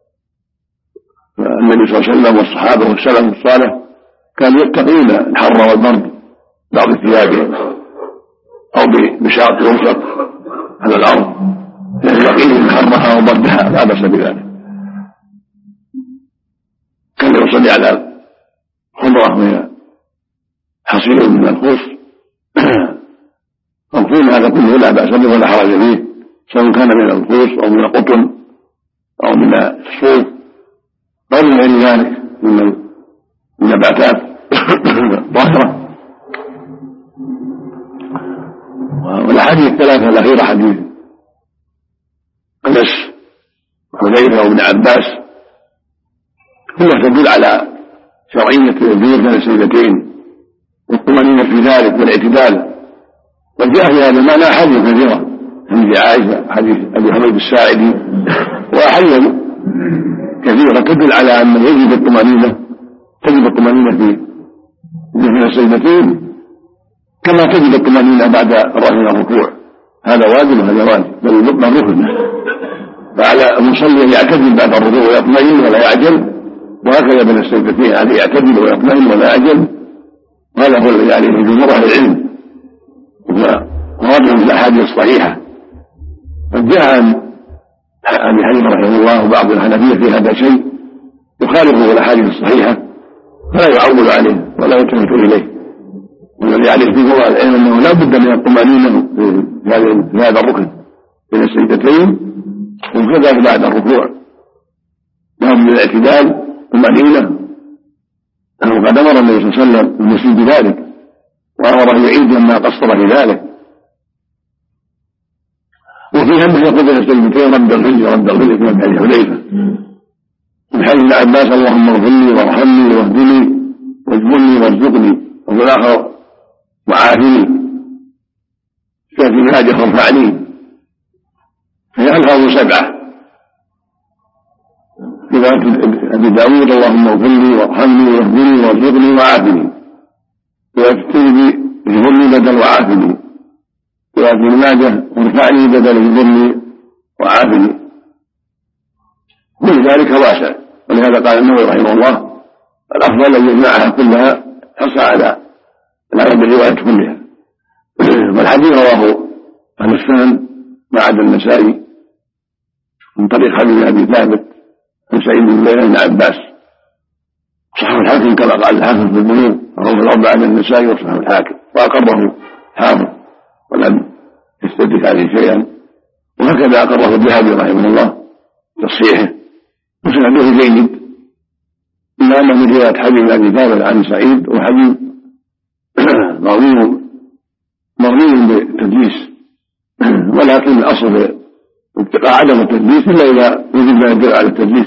النبي صلى الله عليه وسلم والصحابة والسلف الصالح كانوا يتقون الحر والبرد بعض ثيابهم أو بشاط ينفق على الأرض يقيهم حرها وبردها لا بأس بذلك. كان يصلي على خضرة من حصير من الخوص الخوص هذا كله لا بأس به ولا حرج فيه، سواء كان من الخوص أو من القطن أو من الصوف أو من غير ذلك من النباتات ظاهرة. والأحاديث الثلاثة الأخيرة حديث أنس وحذيفة وابن عباس كلها تدل على شرعية التدبير بين السجدتين والطمأنينة في ذلك والاعتدال. وجاء في هذا المعنى أحاديث كثيرة، حديث عائشة، حديث أبي حميد الساعدي، وأحاديث كثيرة تدل على أن يجب الطمأنينة تجب الطمأنينة في بين السجدتين كما تجب الطمأنينة بعد الرفع من الركوع، هذا واجب وهذا واجب بل من ركن. فعلى المصلي أن يعتدل بعد الركوع ويطمئن ولا يعجل، وهكذا بين السجدتين عليه يعتدل ويطمئن ولا يعجل، وهذا هو الذي عليه جمهور أهل العلم وواضح في الأحاديث الصحيحة. قد جاء عن أبي حنيفة رحمه الله وبعض الحنفية في هذا شيء يخالفه الأحاديث الصحيحة فلا يعول عليه ولا يلتفت إليه، والذي عليه في جمهور العلم أنه لا بد من الطمأنينة في هذا الركن بين السجدتين، وكذلك بعد الركوع لا من الاعتدال طمأنينة، أنه قد أمر النبي صلى الله عليه وسلم بالمسجد بذلك وأمره يعيد لما قصر في ذلك. وفي هم يقول بين السجدتين رد الغل رد الغل كما في حديث حذيفة من حديث ابن عباس اللهم اغفر لي وارحمني واهدني واجبرني وارزقني، وفي الآخر وعافني، في منهاج وارفعني، فهي ألفاظ سبعة. في أبي داود اللهم اغفر لي وارحمني واهدني وارزقني وعافني، وفي الترمذي اجبرني بدل وعافني، وفي ابن ماجه ارفعني بدل اجبرني وعافني. كل ذلك واسع، ولهذا قال النووي رحمه الله الافضل ان يجمعها كلها حرصا على العمل بالروايه كلها. والحديث رواه اهل السنن ما عدا النسائي من طريق حديث ابي ثابت عن سعيد بن زيد بن عباس، صححه الحاكم كما قال الحافظ في البلوغ رواه الاربعه عن النسائي وصححه الحاكم واقره حافظ ولم يستدرك عليه شيئا، وهكذا اقره الذهبي رحمه الله تصحيحه وسنده جيد، الا انه من روايه حديث ابي ثابت عن سعيد وحديث مروي مروي بالتدليس، ولكن الاصل اتقاء عدم التدليس الا اذا وجد ما يدل على التدليس،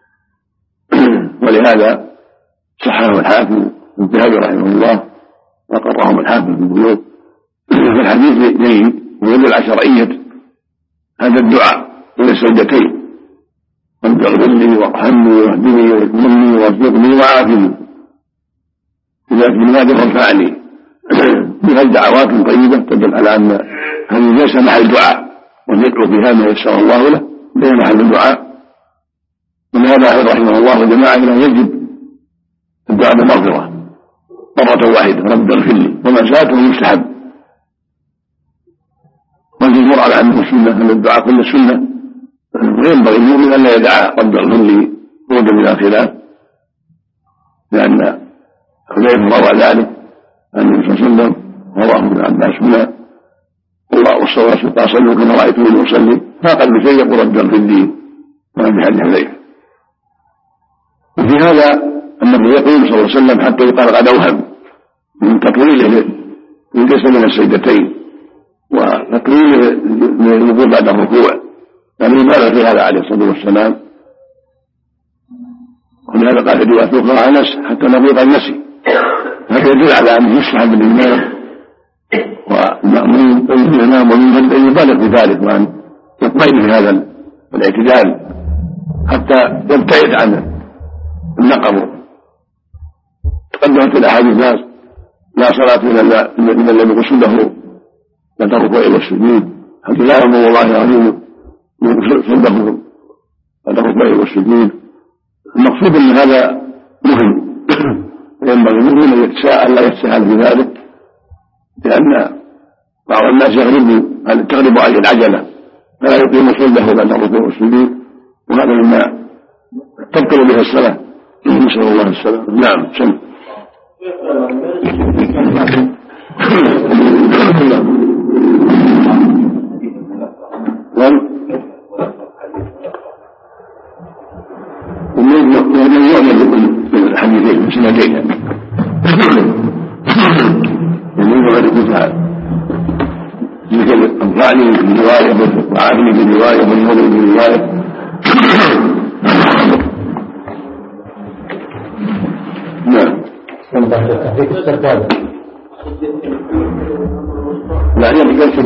ولهذا صححه الحاكم الذهبي رحمه الله وقرهم الحاكم في البلوغ. فالحديث جيد ويدل على شرعيه هذا الدعاء الى السجدتين: رب اغفر لي وارحمني واهدني واكرمني وارزقني وعافني، اذا ابن ماجه وارفعني، بهذه دعوات طيبه تدل على ان هذه ليس محل دعاء، ويدعو بها ما يسر الله له ليس محل الدعاء. ولهذا رحمه الله وجماعه انه يجب الدعاء بالمغفره مره واحده: رب اغفر لي، وما شاءته مستحب، والجمهور على انه السنه ان الدعاء كل السنه، وينبغي المؤمن ان لا يدعى رب اغفر لي خروجا من الخلاف، لان حذيفه روى ذلك عن النبي صلى الله عليه وسلم ورواه ابن عباس هنا: الله والصلاه صلوا كما رايتموني اصلي، فاقل بشيء يقول رب اغفر لي، كما في حديث حذيفه. وفي هذا انه يقول صلى الله عليه وسلم حتى يقال قد اوهم من تطويله ليس من السجدتين وتطويله للوقوف بعد الركوع، يعني يبالغ في هذا عليه الصلاه والسلام. ولهذا قال في روايه اخرى: انس حتى نقول قد نسي. هذا يدل على انه يسحب الامام والمأمون والإمام ومن أن يبالغ في ذلك، وأن يطمئن في هذا الاعتدال حتى يبتعد عن النقر. تقدمت الأحاديث لا صلاة لمن لم يغسل له بعد الركوع والسجود، حتى لا يأمر الله العظيم يغسل له بعد الركوع والسجود. المقصود أن هذا مهم، وينبغي المؤمن أن يتساءل لا يتساهل في ذلك، لأن بعض الناس يغلب تغلب عليه العجلة فلا يقيم صلبه بعد الركوع والسجود، وهذا مما تبطل به الصلاة، نسأل الله السلامة. نعم. سم ومن يؤمن بالحديثين بسندين ومن يؤمن تعالى مثل أنفعني في رواية وعافني في رواية والنظر في رواية. نعم. لا يمكن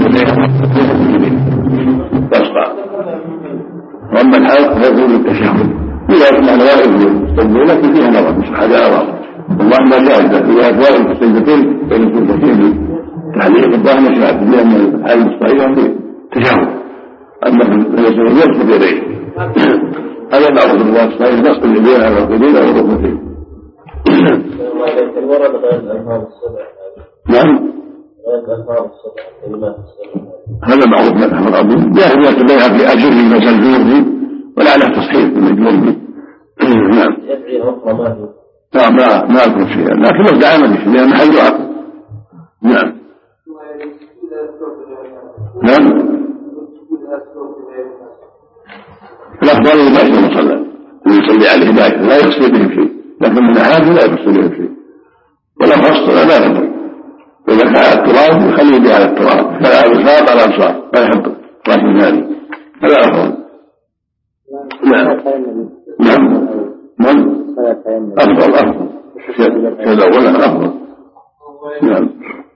تصفى وأما الحلق فيكون التشهد إذا أسمع نوائب يستجدون لكن فيها نظر مش حاجة أرى والله ما جائزة إذا أتوائب السجدتين فإن كنت فيه تعليق الظاهر مشاهد لأن الحال الصحيح في تشهد، أما الذي يرفض يديه هذا معروف الله الصحيح نصب اليدين على الركبتين أو الركبتين. نعم. هذا معروف من أحمد العظيم جاهد يتبعها في أجر المجال فيه ولا له تصحيح المجمول به. نعم. لا ما ما أذكر شيئا لكن لو دعانا به لأن محل عقل. نعم. نعم. الأفضل ما يصلي مصلى يصلي عليه دائما لا يقصد به شيء، لكن من هذا لا يقصد به شيء ولا فصل لا ينبغي. إذا كان التراب يخليه به على التراب، فلا أبصار على أبصار لا يحط راس الثاني هذا أفضل. نعم. نعم. نعم. أفضل أفضل كذا ولا أفضل. نعم.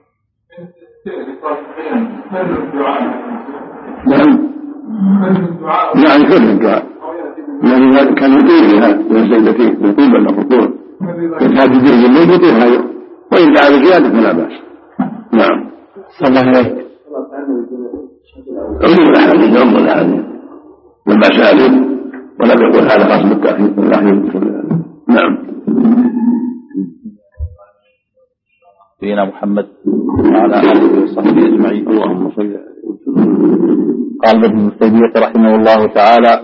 نعم. يعني كل الدعاء يعني كان يطيل بها من السجدتين يطيل بين الركوع كان هذه الجزء الليل يطيل هذا، وإن دعا بزيادة فلا بأس. نعم. صلى الله عليه. علم الأحاديث علم الأحاديث لما سألوا ولم يقول هذا خاص بالتأخير والأخير. نعم. نبينا محمد وعلى آله وصحبه أجمعين. اللهم صل. قال ابن تيمية رحمه الله تعالى: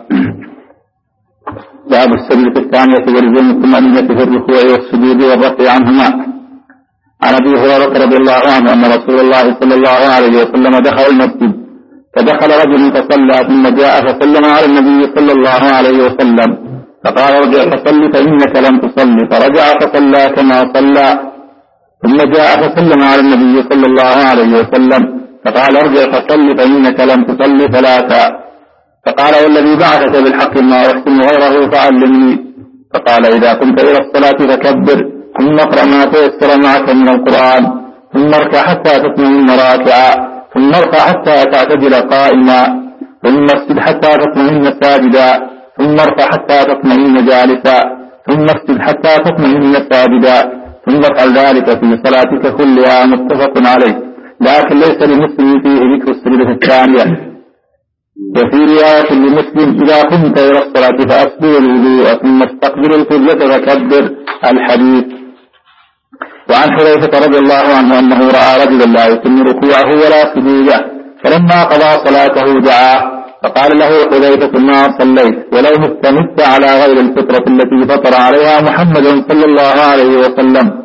باب السجدة الثانية ولزوم الطمأنينة في الركوع والسجود والرفع عنهما. عن أبي هريرة رضي الله عنه أن رسول الله صلى الله عليه وسلم دخل المسجد فدخل رجل فصلى ثم جاء فسلم على النبي صلى الله عليه وسلم فقال: ارجع فصل فإنك لم تصل. فرجع فصلى كما صلى ثم جاء فسلم على النبي صلى الله عليه وسلم فقال: ارجع فصل فإنك لم تصل ثلاثا. فقال: والذي بعثك بالحق ما يحسن غيره فعلمني. فقال: إذا قمت إلى الصلاة فكبر ثم اقرأ ما تيسر معك من القرآن ثم اركع حتى تطمئن راكعا ثم ارفع حتى تعتدل قائما ثم اسجد حتى تطمئن ساجدا ثم ارفع حتى تطمئن جالسا ثم اسجد حتى تطمئن ساجدا ثم افعل ذلك في صلاتك كلها. متفق عليه. لكن ليس لمسلم فيه ذكر السجدة الثانية. وفي رواية لمسلم: إذا قمت إلى الصلاة فأسبغ الوضوء ثم استقبل القبلة فكبر. الحديث. وعن حذيفة رضي الله عنه أنه رأى رجلا لا يتم ركوعه ولا سجوده فلما قضى صلاته دعا فقال له حذيفة: ما صليت ولو مت على غير الفطرة التي فطر عليها محمد صلى الله عليه وسلم.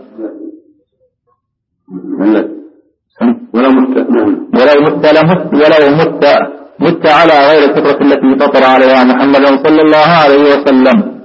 ولو مت ولو مت لمت ولو مت مت على غير الفطرة التي فطر عليها محمد صلى الله عليه وسلم.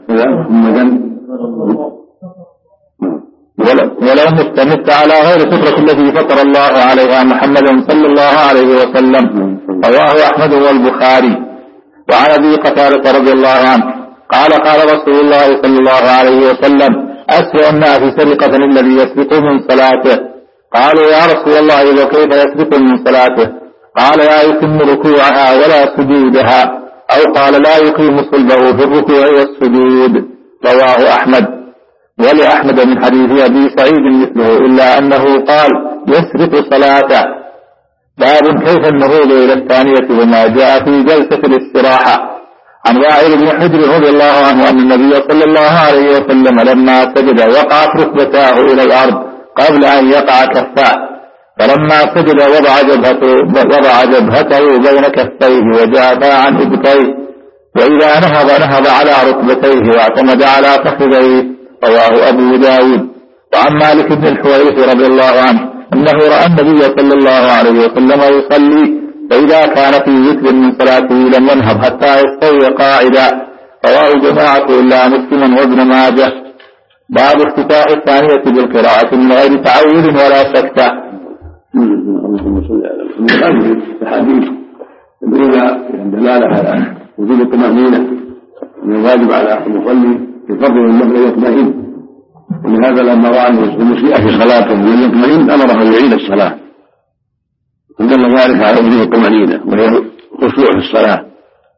ولو مت مت على غير الفطرة التي فطر الله عليها محمد صلى الله عليه وسلم. رواه أحمد والبخاري. وعن أبي قتادة رضي الله عنه قال: قال رسول الله صلى الله عليه وسلم: أسرع الناس سرقة الذي يسبق من صلاته. قالوا: يا رسول الله وكيف يسبق من صلاته؟ قال: لا يتم ركوعها ولا سجودها، أو قال: لا يقيم صلبه في الركوع والسجود. رواه أحمد. ولأحمد من حديث أبي سعيد مثله إلا أنه قال: يسرق صلاته. باب كيف النهوض إلى الثانية وما جاء في جلسة الاستراحة. عن وائل بن حجر رضي الله عنه أن النبي صلى الله عليه وسلم لما سجد وقعت ركبتاه إلى الأرض قبل أن يقع كفاه، فلما سجد وضع جبهته, وضع جبهته بين كفيه وجافى عن إبطيه، وإذا نهض نهض على ركبتيه واعتمد على فخذيه. رواه أبو داود. وعن مالك بن الحويرث رضي الله عنه أنه رأى النبي صلى الله عليه وسلم يصلي فإذا كان في وتر من صلاته لم ينهض حتى يستوي قاعدا. رواه جماعة إلا مسلما وابن ماجه. باب افتتاح الثانية بالقراءة من غير تعوذ ولا سكتة. اللهم صل على محمد. الحديث دلالة على وجود الطمأنينة من الواجب على المصلي في فرض والنفل يطمئن، ولهذا لما رأى المسيء في صلاته لم يطمئن أمره أن يعيد الصلاة، فدل ذلك على وجود الطمأنينة وهي الخشوع في الصلاة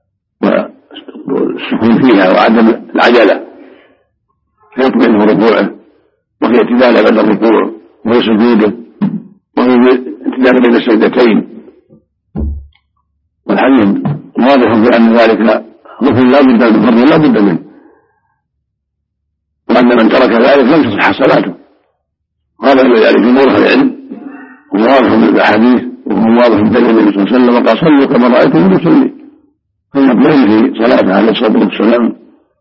والسكون فيها وعدم العجلة، فيطمئن في ركوعه وفي اعتداله بعد الركوع وفي سجوده وفي اعتداله بين السجدتين. والحديث واضح بأن ذلك ركن لا بد من فرض لا بد منه، وأن من ترك ذلك لم تصح صلاته. هذا ذلك جمهور أهل العلم وهو واضح بالأحاديث وهو واضح بدليل النبي صلى الله عليه وسلم قال: صلوا كما رأيتم يصلي، فيطمئن في صلاته عليه الصلاة والسلام.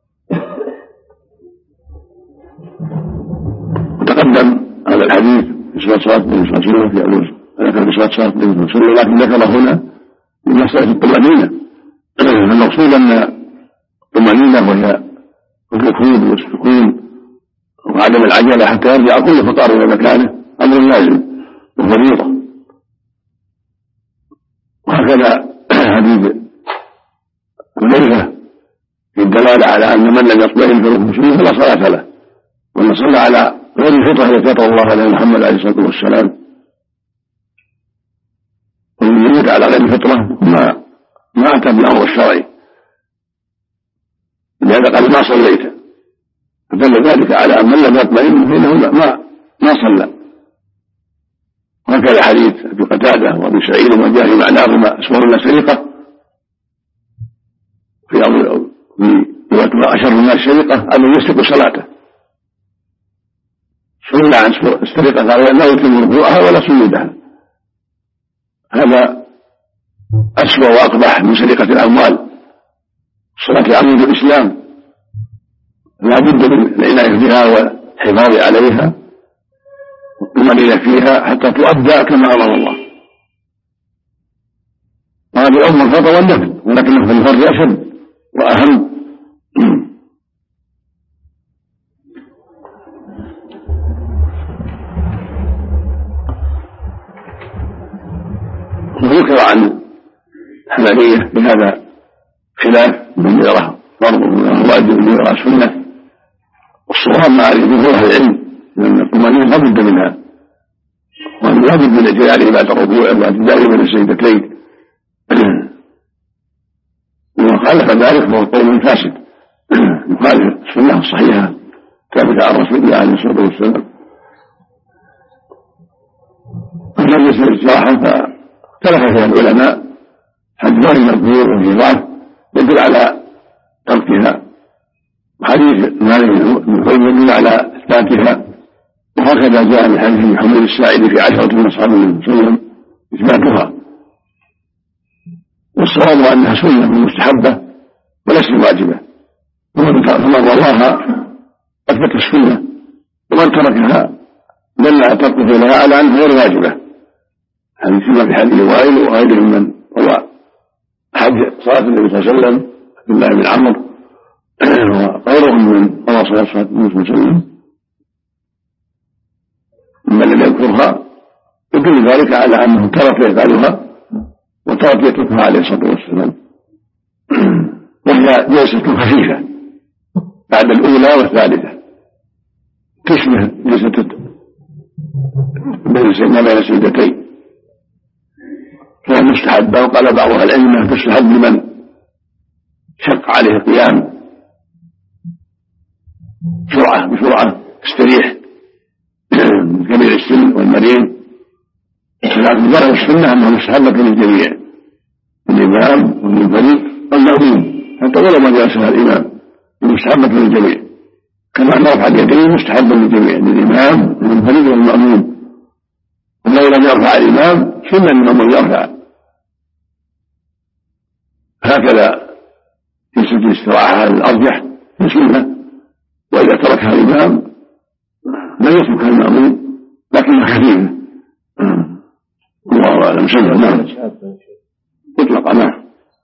وتقدم هذا الحديث في صلاة صلاة النبي صلى الله عليه وسلم في أول ذكر في صلاة صلاة النبي صلى الله عليه وسلم، لكن ذكر هنا من مسألة الطمأنينة. المقصود أن الطمأنينة وهي الركود والسكون وعدم العجلة حتى يرجع كل فقار إلى مكانه أمر لازم وفريضة. وهكذا حديث حذيفة في الدلالة على أن من لم يطمئن في الركوع فلا صلاة له، ومن صلى على غير الفطرة التي فطر الله عليه محمد عليه الصلاة والسلام، ومن يموت على غير الفطرة ما ما أتى بالأمر الشرعي، لهذا قال: ما صليت، فدل ذلك على أن من لم يطمئن فإنه ما ما صلى. وهكذا حديث ابي قتاده وابي سعيد وما جاء في معناهما اسوأ سرقه في امر في اشر الناس سرقه ان يسرق صلاته سئل عن السرقه قال لا يتم ركوعها ولا سجودها. هذا اسوأ واقبح من سرقه الاموال. الصلاه عمود الاسلام لا بد من العنايه بها والحفاظ عليها والطمأنينة فيها حتى تؤدى كما امر الله. وهذه الامر الفرض والنفل، ولكن في الفرض اشد واهم. وذكر عن الحنفية بهذا خلاف من يراه فرض ومن يراه واجب ومن يراه سنة، والصواب مع جمهور اهل العلم لأن الطمأنينة لا بد منها، وأن لا بد من اجلاله بعد الركوع واعتداله بين السجدتين. ومن خالف ذلك فهو قول فاسد مخالف السنة الصحيحة ثابتة عن رسول الله عليه الصلاة والسلام. أما بالنسبة للجراحة فاختلف فيها العلماء، حد ظاهر المذكور والجراح يدل على تركها، وحديث مالك بن حويرث يدل على إثباتها، وهكذا جاء من حديث ابن حميد الساعدي في عشرة من أصحاب النبي صلى الله عليه وسلم إثباتها. والصواب أنها سنة مستحبة وليست واجبة، فمن رواها أثبت السنة، ومن تركها دل على ترك فعلها على أنها غير واجبة. هذه سنة في حديث وائل وغيره من روى حج صلاة النبي صلى الله عليه وسلم عبد الله بن عمرو وغيرهم من روى صلاة النبي صلى الله عليه وسلم ممن لم يذكرها، يدل ذلك على أنه ترك يفعلها وترك يتركها عليه الصلاة والسلام، وهي جلسة خفيفة بعد الأولى والثالثة تشبه جلسة ما بين السجدتين، فهي مستحبة. وقال بعض أهل العلم أنها تستحب لمن شق عليه القيام بسرعة بسرعة استريح كبير السن والمريض، لكن ظاهر السنة أنها مستحبة للجميع، الإمام والمنفرد والمأموم، حتى ولو ما جلسها الإمام مستحبة للجميع، كما أن رفع اليدين مستحبا للجميع للإمام والمنفرد والمأموم. ولو لم يرفع الإمام سنة للمأموم يرفع. هكذا جلسة الاستراحة الأرجح في سنة، وإذا تركها الإمام لا يتركها المأموم لكنها خفيفة. الله أعلم. سنة نعم مطلقة. نعم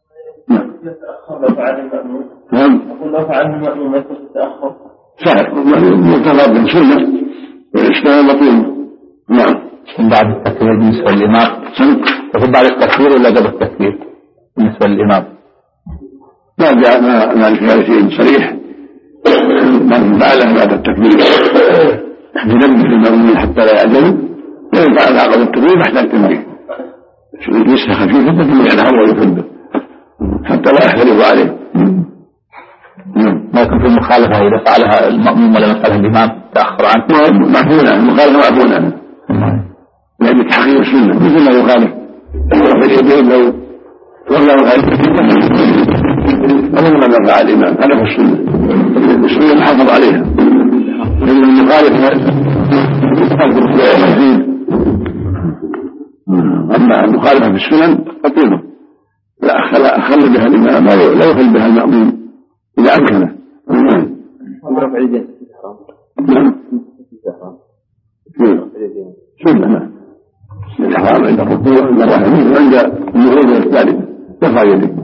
لو فعل المأموم نعم أقول لو فعل المأموم يكون التأخر صحيح مرتبط سنة والإسلام مطلوب. نعم. بعد التكبير بالنسبة للإمام يكون بعد التكبير ولا قبل التكبير بالنسبة للإمام؟ ما جاء ما في هذا شيء صريح، من فعله بعد التكبير ينبه المأمومين حتى لا يعجلوا، وإن فعل عقب التكبير يحتاج تنبيه لسه خفيفة تنبيه عنها ويثبت حتى لا يختلف عليه. ما يكون في مخالفة إذا فعلها المأموم ولم يفعلها الإمام تأخر عنه؟ معفون عنه، المخالفة معفون عنه لأن تحقيق السنة مثل ما يخالف اليدين لو والله غالب أمر ما فعل الإمام هذا هو السنة، السنة محافظ عليها، وإن المخالف أما المخالفة في السنن فطيبه لا أخل بها الإمام لا يخل بها المأموم إذا أمكنه. رفع اليدين نعم سنة الإحرام عند الركوع عند الرحمين وعند النهوض والثالثة رفع يديه.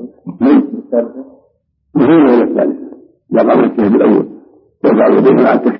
النهوض والثالثة إذا قام التهديد الأول يرفع يديه مع التكبير